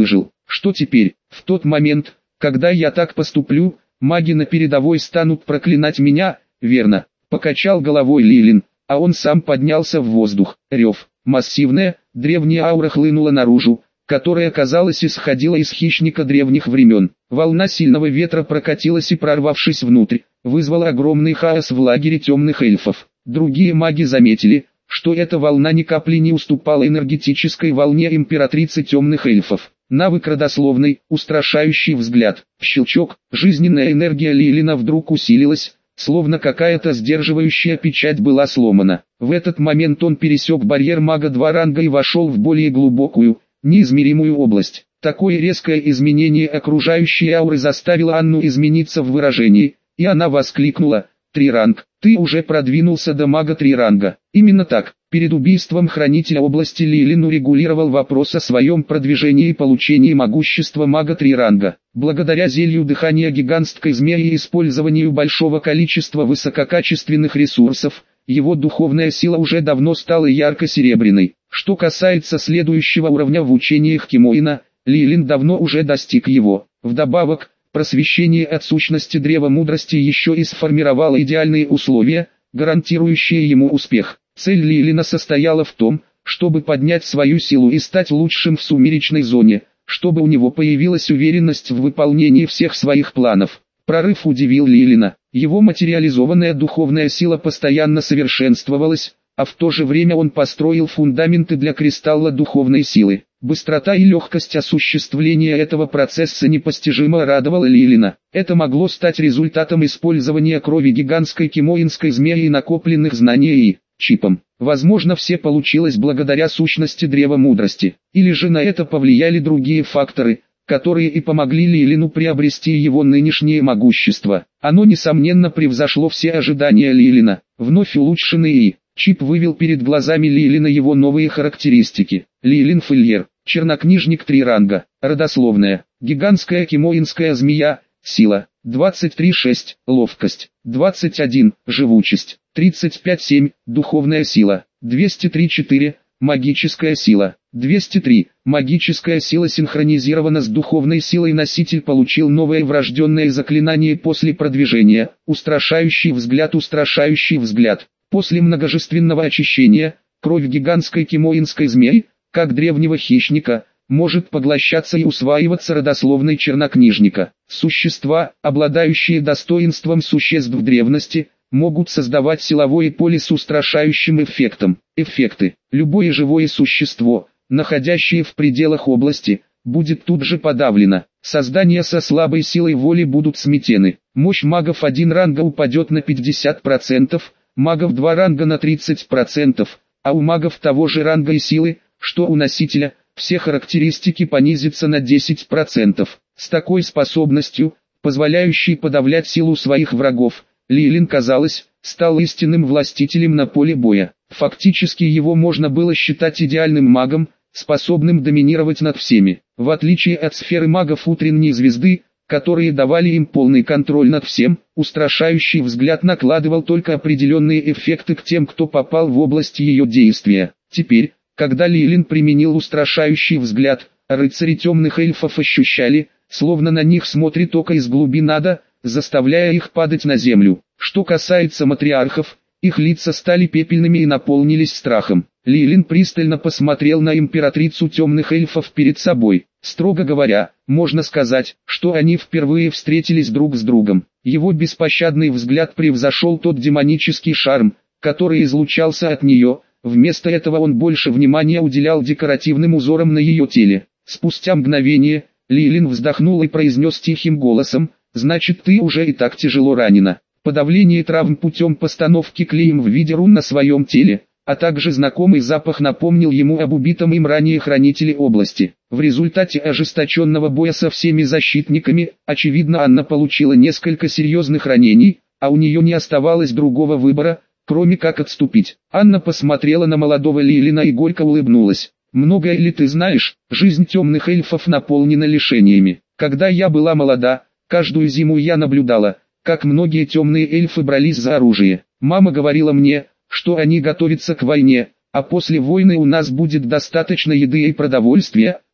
Что теперь? В тот момент, когда я так поступлю, маги на передовой станут проклинать меня, верно? Покачал головой Лилин, а он сам поднялся в воздух. Рев. Массивная, древняя аура хлынула наружу, которая, казалось, исходила из хищника древних времен. Волна сильного ветра прокатилась и, прорвавшись внутрь, вызвала огромный хаос в лагере темных эльфов. Другие маги заметили, что эта волна ни капли не уступала энергетической волне императрицы темных эльфов. Навык родословный, устрашающий взгляд. Щелчок, жизненная энергия Лилина вдруг усилилась, словно какая-то сдерживающая печать была сломана. В этот момент он пересек барьер мага 2 ранга и вошел в более глубокую, неизмеримую область. Такое резкое изменение окружающей ауры заставило Анну измениться в выражении, и она воскликнула: «3 ранг, ты уже продвинулся до мага 3 ранга». Именно так, перед убийством хранителя области Лилин урегулировал вопрос о своем продвижении и получении могущества мага 3 ранга. Благодаря зелью дыхания гигантской змеи и использованию большого количества высококачественных ресурсов, его духовная сила уже давно стала ярко-серебряной. Что касается следующего уровня в учениях Кимоина, Лилин давно уже достиг его. Вдобавок, просвещение от сущности древа мудрости еще и сформировало идеальные условия, гарантирующие ему успех. Цель Лилина состояла в том, чтобы поднять свою силу и стать лучшим в сумеречной зоне, чтобы у него появилась уверенность в выполнении всех своих планов. Прорыв удивил Лилина. Его материализованная духовная сила постоянно совершенствовалась, а в то же время он построил фундаменты для кристалла духовной силы. Быстрота и легкость осуществления этого процесса непостижимо радовала Лилина. Это могло стать результатом использования крови гигантской кимоинской змеи и накопленных знаний и чипом. Возможно, все получилось благодаря сущности древа мудрости. Или же на это повлияли другие факторы, которые и помогли Лилину приобрести его нынешнее могущество. Оно несомненно превзошло все ожидания Лилина. Вновь улучшенный и чип вывел перед глазами Лилина его новые характеристики. Лилин Фильер, чернокнижник 3 ранга, родословная, гигантская кимоинская змея, сила, 23,6, ловкость, 21, живучесть, 35,7, духовная сила, 203,4, магическая сила, 203, магическая сила синхронизирована с духовной силой. Носитель получил новое врожденное заклинание после продвижения, устрашающий взгляд. После многожественного очищения, кровь гигантской кимоинской змеи, как древнего хищника, может поглощаться и усваиваться родословной чернокнижника. Существа, обладающие достоинством существ древности, могут создавать силовое поле с устрашающим эффектом. Эффекты. Любое живое существо, находящее в пределах области, будет тут же подавлено. Создания со слабой силой воли будут сметены. Мощь магов 1 ранга упадет на 50%, магов 2 ранга на 30%, а у магов того же ранга и силы, что у носителя, все характеристики понизятся на 10%. С такой способностью, позволяющей подавлять силу своих врагов, Лилин, казалось, стал истинным властителем на поле боя. Фактически его можно было считать идеальным магом, способным доминировать над всеми. В отличие от сферы магов утренней звезды, которые давали им полный контроль над всем, устрашающий взгляд накладывал только определенные эффекты к тем, кто попал в область ее действия. Теперь, когда Лилин применил устрашающий взгляд, рыцари темных эльфов ощущали, словно на них смотрит око из глубин ада, заставляя их падать на землю. Что касается матриархов, их лица стали пепельными и наполнились страхом. Лилин пристально посмотрел на императрицу темных эльфов перед собой. Строго говоря, можно сказать, что они впервые встретились друг с другом. Его беспощадный взгляд превзошел тот демонический шарм, который излучался от нее. Вместо этого он больше внимания уделял декоративным узорам на ее теле. Спустя мгновение, Лилин вздохнул и произнес тихим голосом: «Значит, ты уже и так тяжело ранена». Подавление травм путем постановки клеем в виде рун на своем теле, а также знакомый запах напомнил ему об убитом им ранее хранителе области. В результате ожесточенного боя со всеми защитниками, очевидно, Анна получила несколько серьезных ранений, а у нее не оставалось другого выбора, кроме как отступить. Анна посмотрела на молодого Лилина и горько улыбнулась. «Многое ли ты знаешь? Жизнь темных эльфов наполнена лишениями. Когда я была молода, каждую зиму я наблюдала, как многие темные эльфы брались за оружие. Мама говорила мне, что они готовятся к войне, а после войны у нас будет достаточно еды и продовольствия,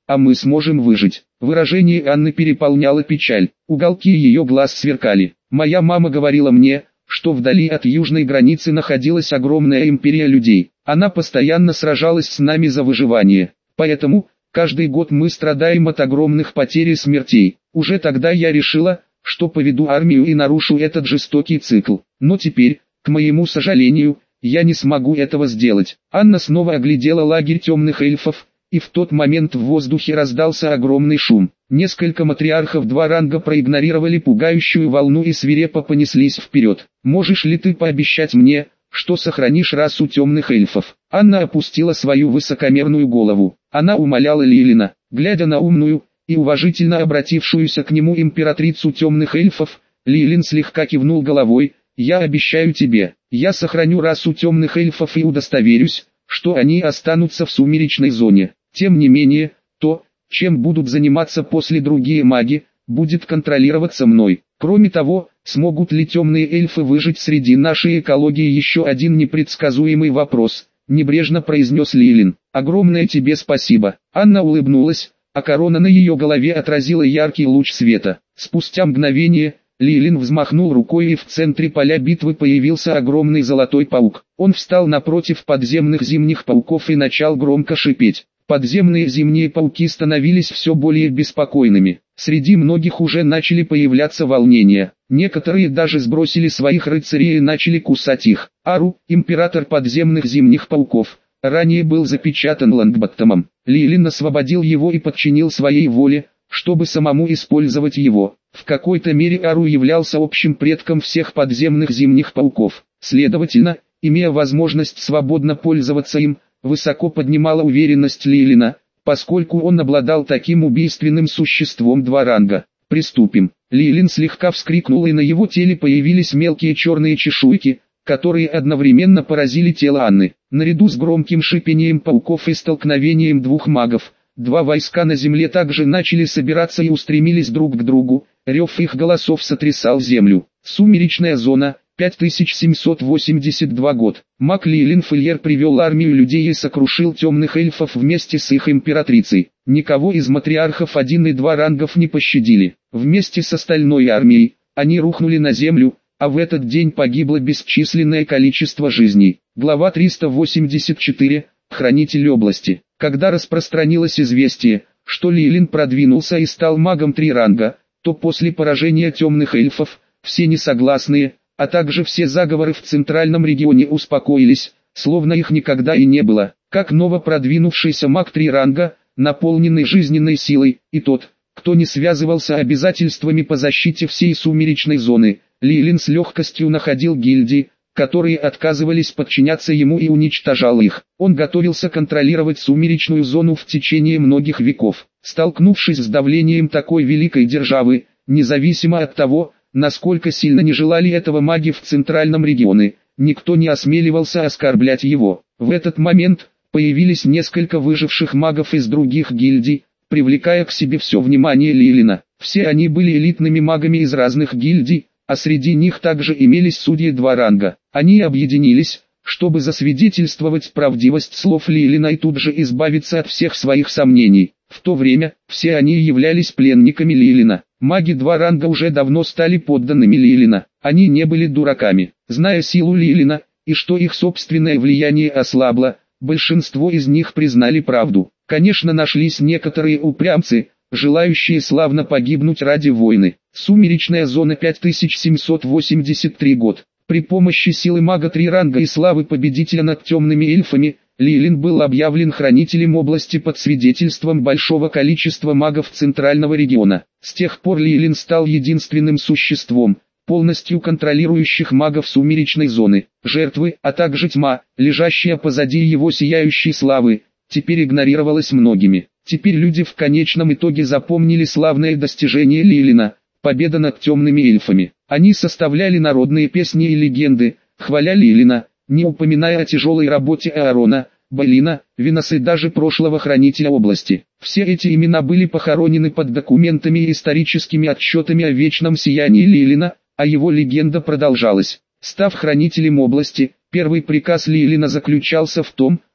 а мы сможем выжить. Выражение Анны переполняло печаль, уголки ее глаз сверкали. Моя мама говорила мне, что вдали от южной границы находилась огромная империя людей. Она постоянно сражалась с нами за выживание. Поэтому, каждый год мы страдаем от огромных потерь и смертей. Уже тогда я решила, что поведу армию и нарушу этот жестокий цикл. Но теперь, к моему сожалению, я не смогу этого сделать. Анна снова оглядела лагерь темных эльфов, и в тот момент в воздухе раздался огромный шум. Несколько матриархов два ранга проигнорировали пугающую волну и свирепо понеслись вперед. «Можешь ли ты пообещать мне, что сохранишь расу темных эльфов?» Анна опустила свою высокомерную голову. Она умоляла Лилина, глядя на умную и уважительно обратившуюся к нему императрицу темных эльфов. Лилин слегка кивнул головой. «Я обещаю тебе, я сохраню расу темных эльфов и удостоверюсь, что они останутся в сумеречной зоне. Тем не менее, то, чем будут заниматься после другие маги, будет контролироваться мной. Кроме того, смогут ли темные эльфы выжить среди нашей экологии?» «Еще один непредсказуемый вопрос», — небрежно произнес Лилин. «Огромное тебе спасибо». Анна улыбнулась, а корона на ее голове отразила яркий луч света. Спустя мгновение, Лилин взмахнул рукой, и в центре поля битвы появился огромный золотой паук. Он встал напротив подземных зимних пауков и начал громко шипеть. Подземные зимние пауки становились все более беспокойными. Среди многих уже начали появляться волнения. Некоторые даже сбросили своих рыцарей и начали кусать их. Ару, император подземных зимних пауков, ранее был запечатан Лонгботтомом. Лилин освободил его и подчинил своей воле, чтобы самому использовать его. В какой-то мере Ару являлся общим предком всех подземных зимних пауков. Следовательно, имея возможность свободно пользоваться им, высоко поднимала уверенность Лилина, поскольку он обладал таким убийственным существом два ранга. «Приступим». Лилин слегка вскрикнул, и на его теле появились мелкие черные чешуйки, которые одновременно поразили тело Анны. Наряду с громким шипением пауков и столкновением двух магов, два войска на земле также начали собираться и устремились друг к другу. Рев их голосов сотрясал землю. Сумеречная зона, 5782 год. Маг Лилин Фельер привел армию людей и сокрушил темных эльфов вместе с их императрицей. Никого из матриархов 1 и 2 рангов не пощадили. Вместе с остальной армией, они рухнули на землю, а в этот день погибло бесчисленное количество жизней. Глава 384. Хранитель области. Когда распространилось известие, что Лилин продвинулся и стал магом 3 ранга, то после поражения темных эльфов, все несогласные, а также все заговоры в центральном регионе успокоились, словно их никогда и не было. Как новопродвинувшийся маг 3 ранга, наполненный жизненной силой, и тот, кто не связывался обязательствами по защите всей сумеречной зоны, Лилин с легкостью находил гильдии, которые отказывались подчиняться ему, и уничтожал их. Он готовился контролировать сумеречную зону в течение многих веков. Столкнувшись с давлением такой великой державы, независимо от того, насколько сильно не желали этого маги в центральном регионе, никто не осмеливался оскорблять его. В этот момент появились несколько выживших магов из других гильдий, привлекая к себе все внимание Лилина. Все они были элитными магами из разных гильдий, а среди них также имелись судьи 2 ранга. Они объединились, чтобы засвидетельствовать правдивость слов Лилина и тут же избавиться от всех своих сомнений. В то время, все они являлись пленниками Лилина. Маги 2 ранга уже давно стали подданными Лилина. Они не были дураками. Зная силу Лилина, и что их собственное влияние ослабло, большинство из них признали правду. Конечно, нашлись некоторые упрямцы, желающие славно погибнуть ради войны. Сумеречная зона, 5783 год. При помощи силы мага 3 ранга и славы победителя над темными эльфами, Лилин был объявлен хранителем области под свидетельством большого количества магов центрального региона. С тех пор Лилин стал единственным существом, полностью контролирующих магов сумеречной зоны. Жертвы, а также тьма, лежащая позади его сияющей славы, теперь игнорировалась многими. Теперь люди в конечном итоге запомнили славное достижение Лилина, победа над темными эльфами. Они составляли народные песни и легенды, хваля Лилина, не упоминая о тяжелой работе Аарона, Балина, Винаса и даже прошлого хранителя области. Все эти имена были похоронены под документами и историческими отчетами о вечном сиянии Лилина, а его легенда продолжалась. Став хранителем области, первый приказ Лилина заключался в том,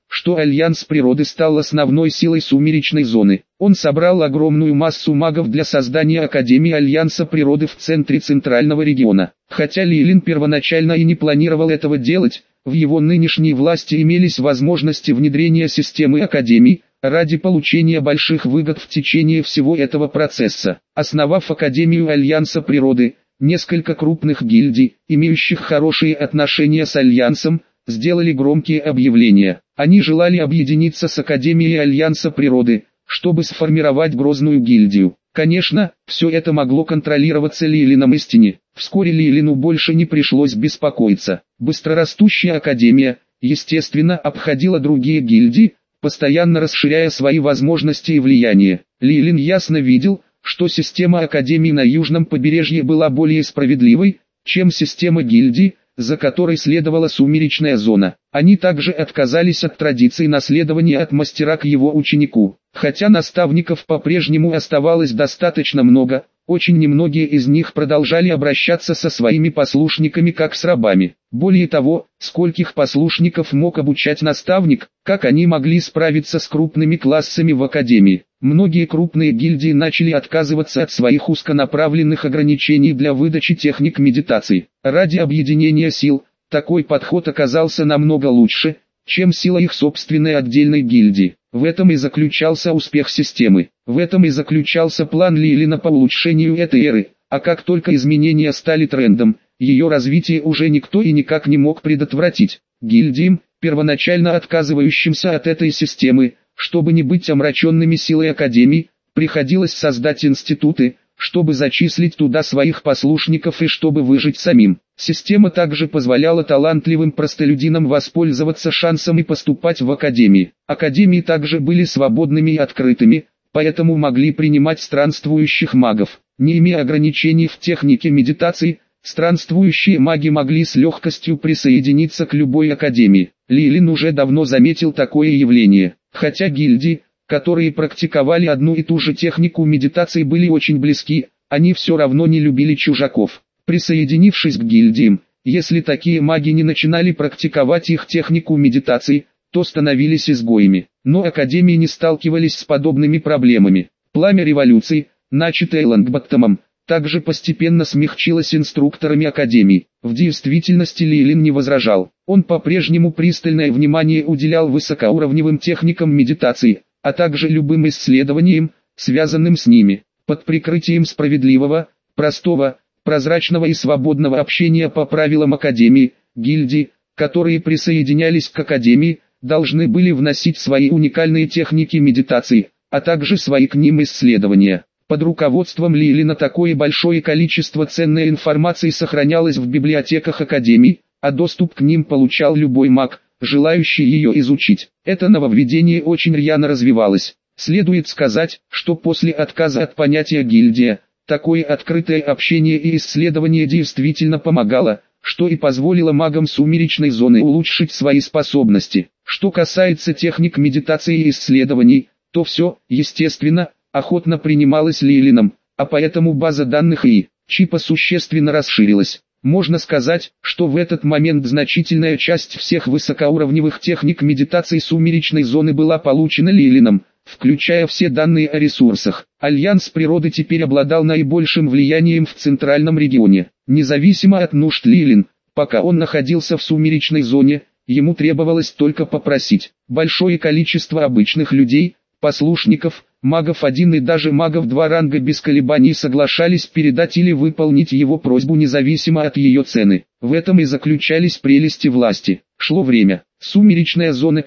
что Альянс Природы стал основной силой сумеречной зоны. Он собрал огромную массу магов для создания Академии Альянса Природы в центре Центрального региона. Хотя Лилин первоначально и не планировал этого делать, в его нынешней власти имелись возможности внедрения системы Академий, ради получения больших выгод в течение всего этого процесса. Основав Академию Альянса Природы, несколько крупных гильдий, имеющих хорошие отношения с Альянсом, сделали громкие объявления. Они желали объединиться с Академией Альянса Природы, чтобы сформировать грозную гильдию. Конечно, все это могло контролироваться Лилином Истине. Вскоре Лилину больше не пришлось беспокоиться. Быстрорастущая Академия, естественно, обходила другие гильдии, постоянно расширяя свои возможности и влияние. Лилин ясно видел, что система Академий на южном побережье была более справедливой, чем система гильдий, за которой следовала сумеречная зона. Они также отказались от традиций наследования от мастера к его ученику. Хотя наставников по-прежнему оставалось достаточно много, очень немногие из них продолжали обращаться со своими послушниками как с рабами. Более того, скольких послушников мог обучать наставник, как они могли справиться с крупными классами в Академии. Многие крупные гильдии начали отказываться от своих узконаправленных ограничений для выдачи техник медитации. Ради объединения сил, такой подход оказался намного лучше, чем сила их собственной отдельной гильдии. В этом и заключался успех системы. В этом и заключался план Лилина по улучшению этой эры, а как только изменения стали трендом, ее развитие уже никто и никак не мог предотвратить. Гильдиям, первоначально отказывающимся от этой системы, чтобы не быть омраченными силой Академий, приходилось создать институты, чтобы зачислить туда своих послушников и чтобы выжить самим. Система также позволяла талантливым простолюдинам воспользоваться шансом и поступать в Академии. Академии также были свободными и открытыми, поэтому могли принимать странствующих магов. Не имея ограничений в технике медитации, странствующие маги могли с легкостью присоединиться к любой Академии. Лилин уже давно заметил такое явление. Хотя гильдии, которые практиковали одну и ту же технику медитации, были очень близки, они все равно не любили чужаков. Присоединившись к гильдиям, если такие маги не начинали практиковать их технику медитации, то становились изгоями. Но Академии не сталкивались с подобными проблемами. Пламя революции, начатое Лонгботтомом, также постепенно смягчилось инструкторами Академий. В действительности Лилин не возражал. Он по-прежнему пристальное внимание уделял высокоуровневым техникам медитации, а также любым исследованиям, связанным с ними. Под прикрытием справедливого, простого, прозрачного и свободного общения по правилам Академии, гильдии, которые присоединялись к Академии, должны были вносить свои уникальные техники медитации, а также свои к ним исследования. Под руководством Лилина такое большое количество ценной информации сохранялось в библиотеках Академии, а доступ к ним получал любой маг, желающий ее изучить. Это нововведение очень рьяно развивалось. Следует сказать, что после отказа от понятия гильдия, такое открытое общение и исследование действительно помогало, что и позволило магам сумеречной зоны улучшить свои способности. Что касается техник медитации и исследований, то все, естественно, охотно принималось Лилином, а поэтому база данных и чипа существенно расширилась. Можно сказать, что в этот момент значительная часть всех высокоуровневых техник медитации сумеречной зоны была получена Лилином, включая все данные о ресурсах. Альянс Природы теперь обладал наибольшим влиянием в центральном регионе. Независимо от нужд Лилин, пока он находился в сумеречной зоне, ему требовалось только попросить. Большое количество обычных людей, послушников, магов 1 и даже магов 2 ранга без колебаний соглашались передать или выполнить его просьбу независимо от ее цены. В этом и заключались прелести власти. Шло время. Сумеречная зона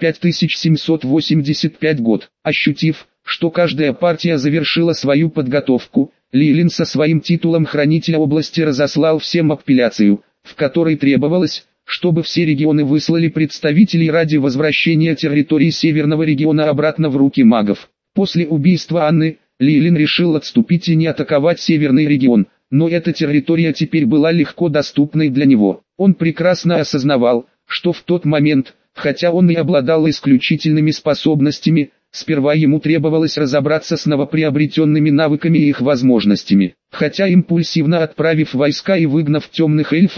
5785 год. Ощутив, что каждая партия завершила свою подготовку, Лилин со своим титулом хранителя области разослал всем апелляцию, в которой требовалось, чтобы все регионы выслали представителей ради возвращения территории Северного региона обратно в руки магов. После убийства Анны, Лилин решил отступить и не атаковать Северный регион, но эта территория теперь была легко доступной для него. Он прекрасно осознавал, что в тот момент, хотя он и обладал исключительными способностями, сперва ему требовалось разобраться с новоприобретенными навыками и их возможностями. Хотя импульсивно отправив войска и выгнав темных эльфов,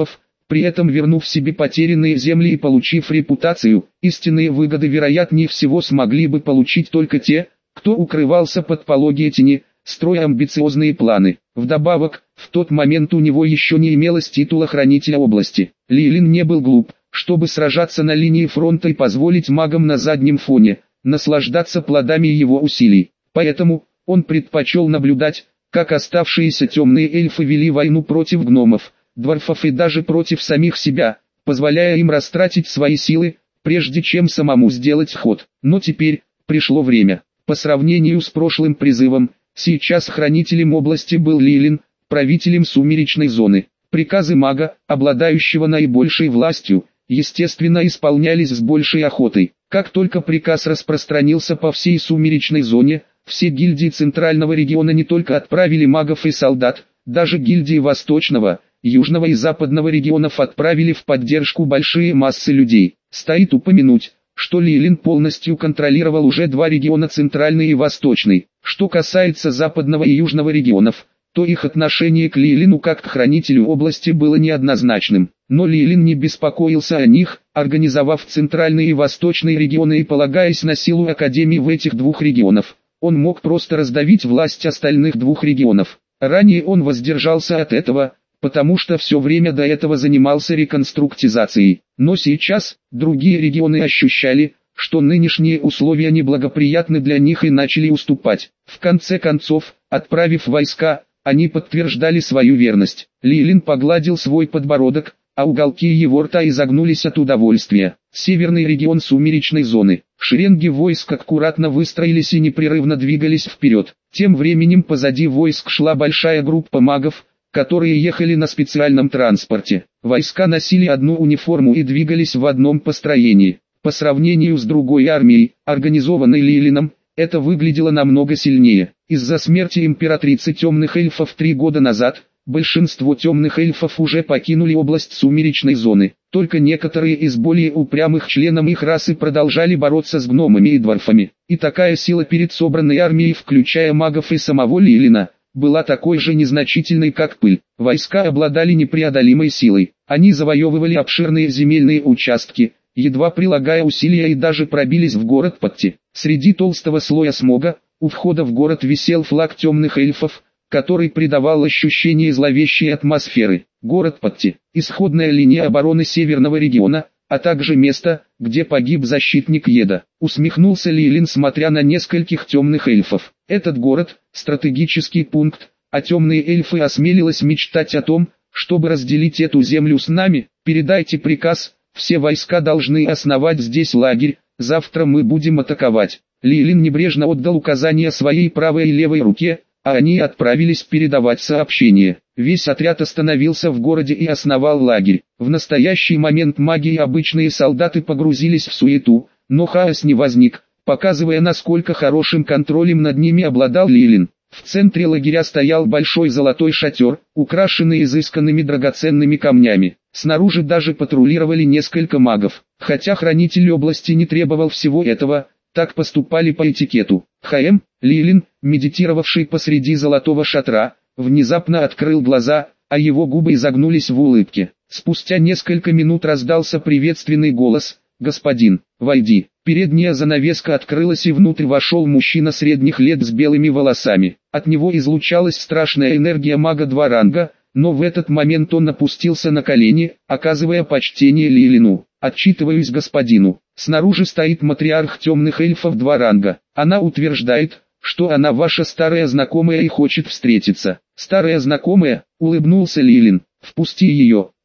при этом вернув себе потерянные земли и получив репутацию. Истинные выгоды вероятнее всего смогли бы получить только те, кто укрывался под пологие тени, строя амбициозные планы. Вдобавок, в тот момент у него еще не имелось титула хранителя области. Лилин не был глуп, чтобы сражаться на линии фронта и позволить магам на заднем фоне наслаждаться плодами его усилий. Поэтому он предпочел наблюдать, как оставшиеся темные эльфы вели войну против гномов, дворфов и даже против самих себя, позволяя им растратить свои силы, прежде чем самому сделать ход. Но теперь пришло время. По сравнению с прошлым призывом, сейчас хранителем области был Лилин, правителем сумеречной зоны. Приказы мага, обладающего наибольшей властью, естественно исполнялись с большей охотой. Как только приказ распространился по всей сумеречной зоне, все гильдии Центрального региона не только отправили магов и солдат, даже гильдии Восточного, Южного и Западного регионов отправили в поддержку большие массы людей. Стоит упомянуть, что Лилин полностью контролировал уже два региона Центральный и Восточный. Что касается Западного и Южного регионов, то их отношение к Лилину как к хранителю области было неоднозначным. Но Лилин не беспокоился о них, организовав Центральный и Восточный регионы и полагаясь на силу Академии в этих двух регионах. Он мог просто раздавить власть остальных двух регионов. Ранее он воздержался от этого, потому что все время до этого занимался реконструктизацией. Но сейчас, другие регионы ощущали, что нынешние условия неблагоприятны для них и начали уступать. В конце концов, отправив войска, они подтверждали свою верность. Лилин погладил свой подбородок, а уголки его рта изогнулись от удовольствия. Северный регион сумеречной зоны. Шеренги войск аккуратно выстроились и непрерывно двигались вперед. Тем временем позади войск шла большая группа магов, которые ехали на специальном транспорте. Войска носили одну униформу и двигались в одном построении. По сравнению с другой армией, организованной Лилином, это выглядело намного сильнее. Из-за смерти императрицы темных эльфов 3 года назад, большинство темных эльфов уже покинули область сумеречной зоны. Только некоторые из более упрямых членов их расы продолжали бороться с гномами и дворфами. И такая сила перед собранной армией, включая магов и самого Лилина, была такой же незначительной, как пыль. Войска обладали непреодолимой силой. Они завоевывали обширные земельные участки, едва прилагая усилия, и даже пробились в город Патти. Среди толстого слоя смога, у входа в город висел флаг темных эльфов, который придавал ощущение зловещей атмосферы. Город Патти – исходная линия обороны северного региона, а также место, где погиб защитник Еда. Усмехнулся Лилин, смотря на нескольких темных эльфов. Этот город – стратегический пункт, а темные эльфы осмелились мечтать о том, чтобы разделить эту землю с нами. Передайте приказ, все войска должны основать здесь лагерь, завтра мы будем атаковать. Лилин небрежно отдал указания своей правой и левой руке, а они отправились передавать сообщение. Весь отряд остановился в городе и основал лагерь. В настоящий момент маги и обычные солдаты погрузились в суету, но хаос не возник, показывая, насколько хорошим контролем над ними обладал Лилин. В центре лагеря стоял большой золотой шатер, украшенный изысканными драгоценными камнями. Снаружи даже патрулировали несколько магов. Хотя хранитель области не требовал всего этого, так поступали по этикету. Лилин, медитировавший посреди золотого шатра, внезапно открыл глаза, а его губы изогнулись в улыбке. Спустя несколько минут раздался приветственный голос: «Господин, войди». Передняя занавеска открылась, и внутрь вошел мужчина средних лет с белыми волосами. От него излучалась страшная энергия мага 2 ранга, но в этот момент он опустился на колени, оказывая почтение Лилину. «Отчитываюсь господину. Снаружи стоит матриарх темных эльфов 2 ранга. Она утверждает, что она ваша старая знакомая и хочет встретиться». «Старая знакомая?» — улыбнулся Лилин. «Впусти ее».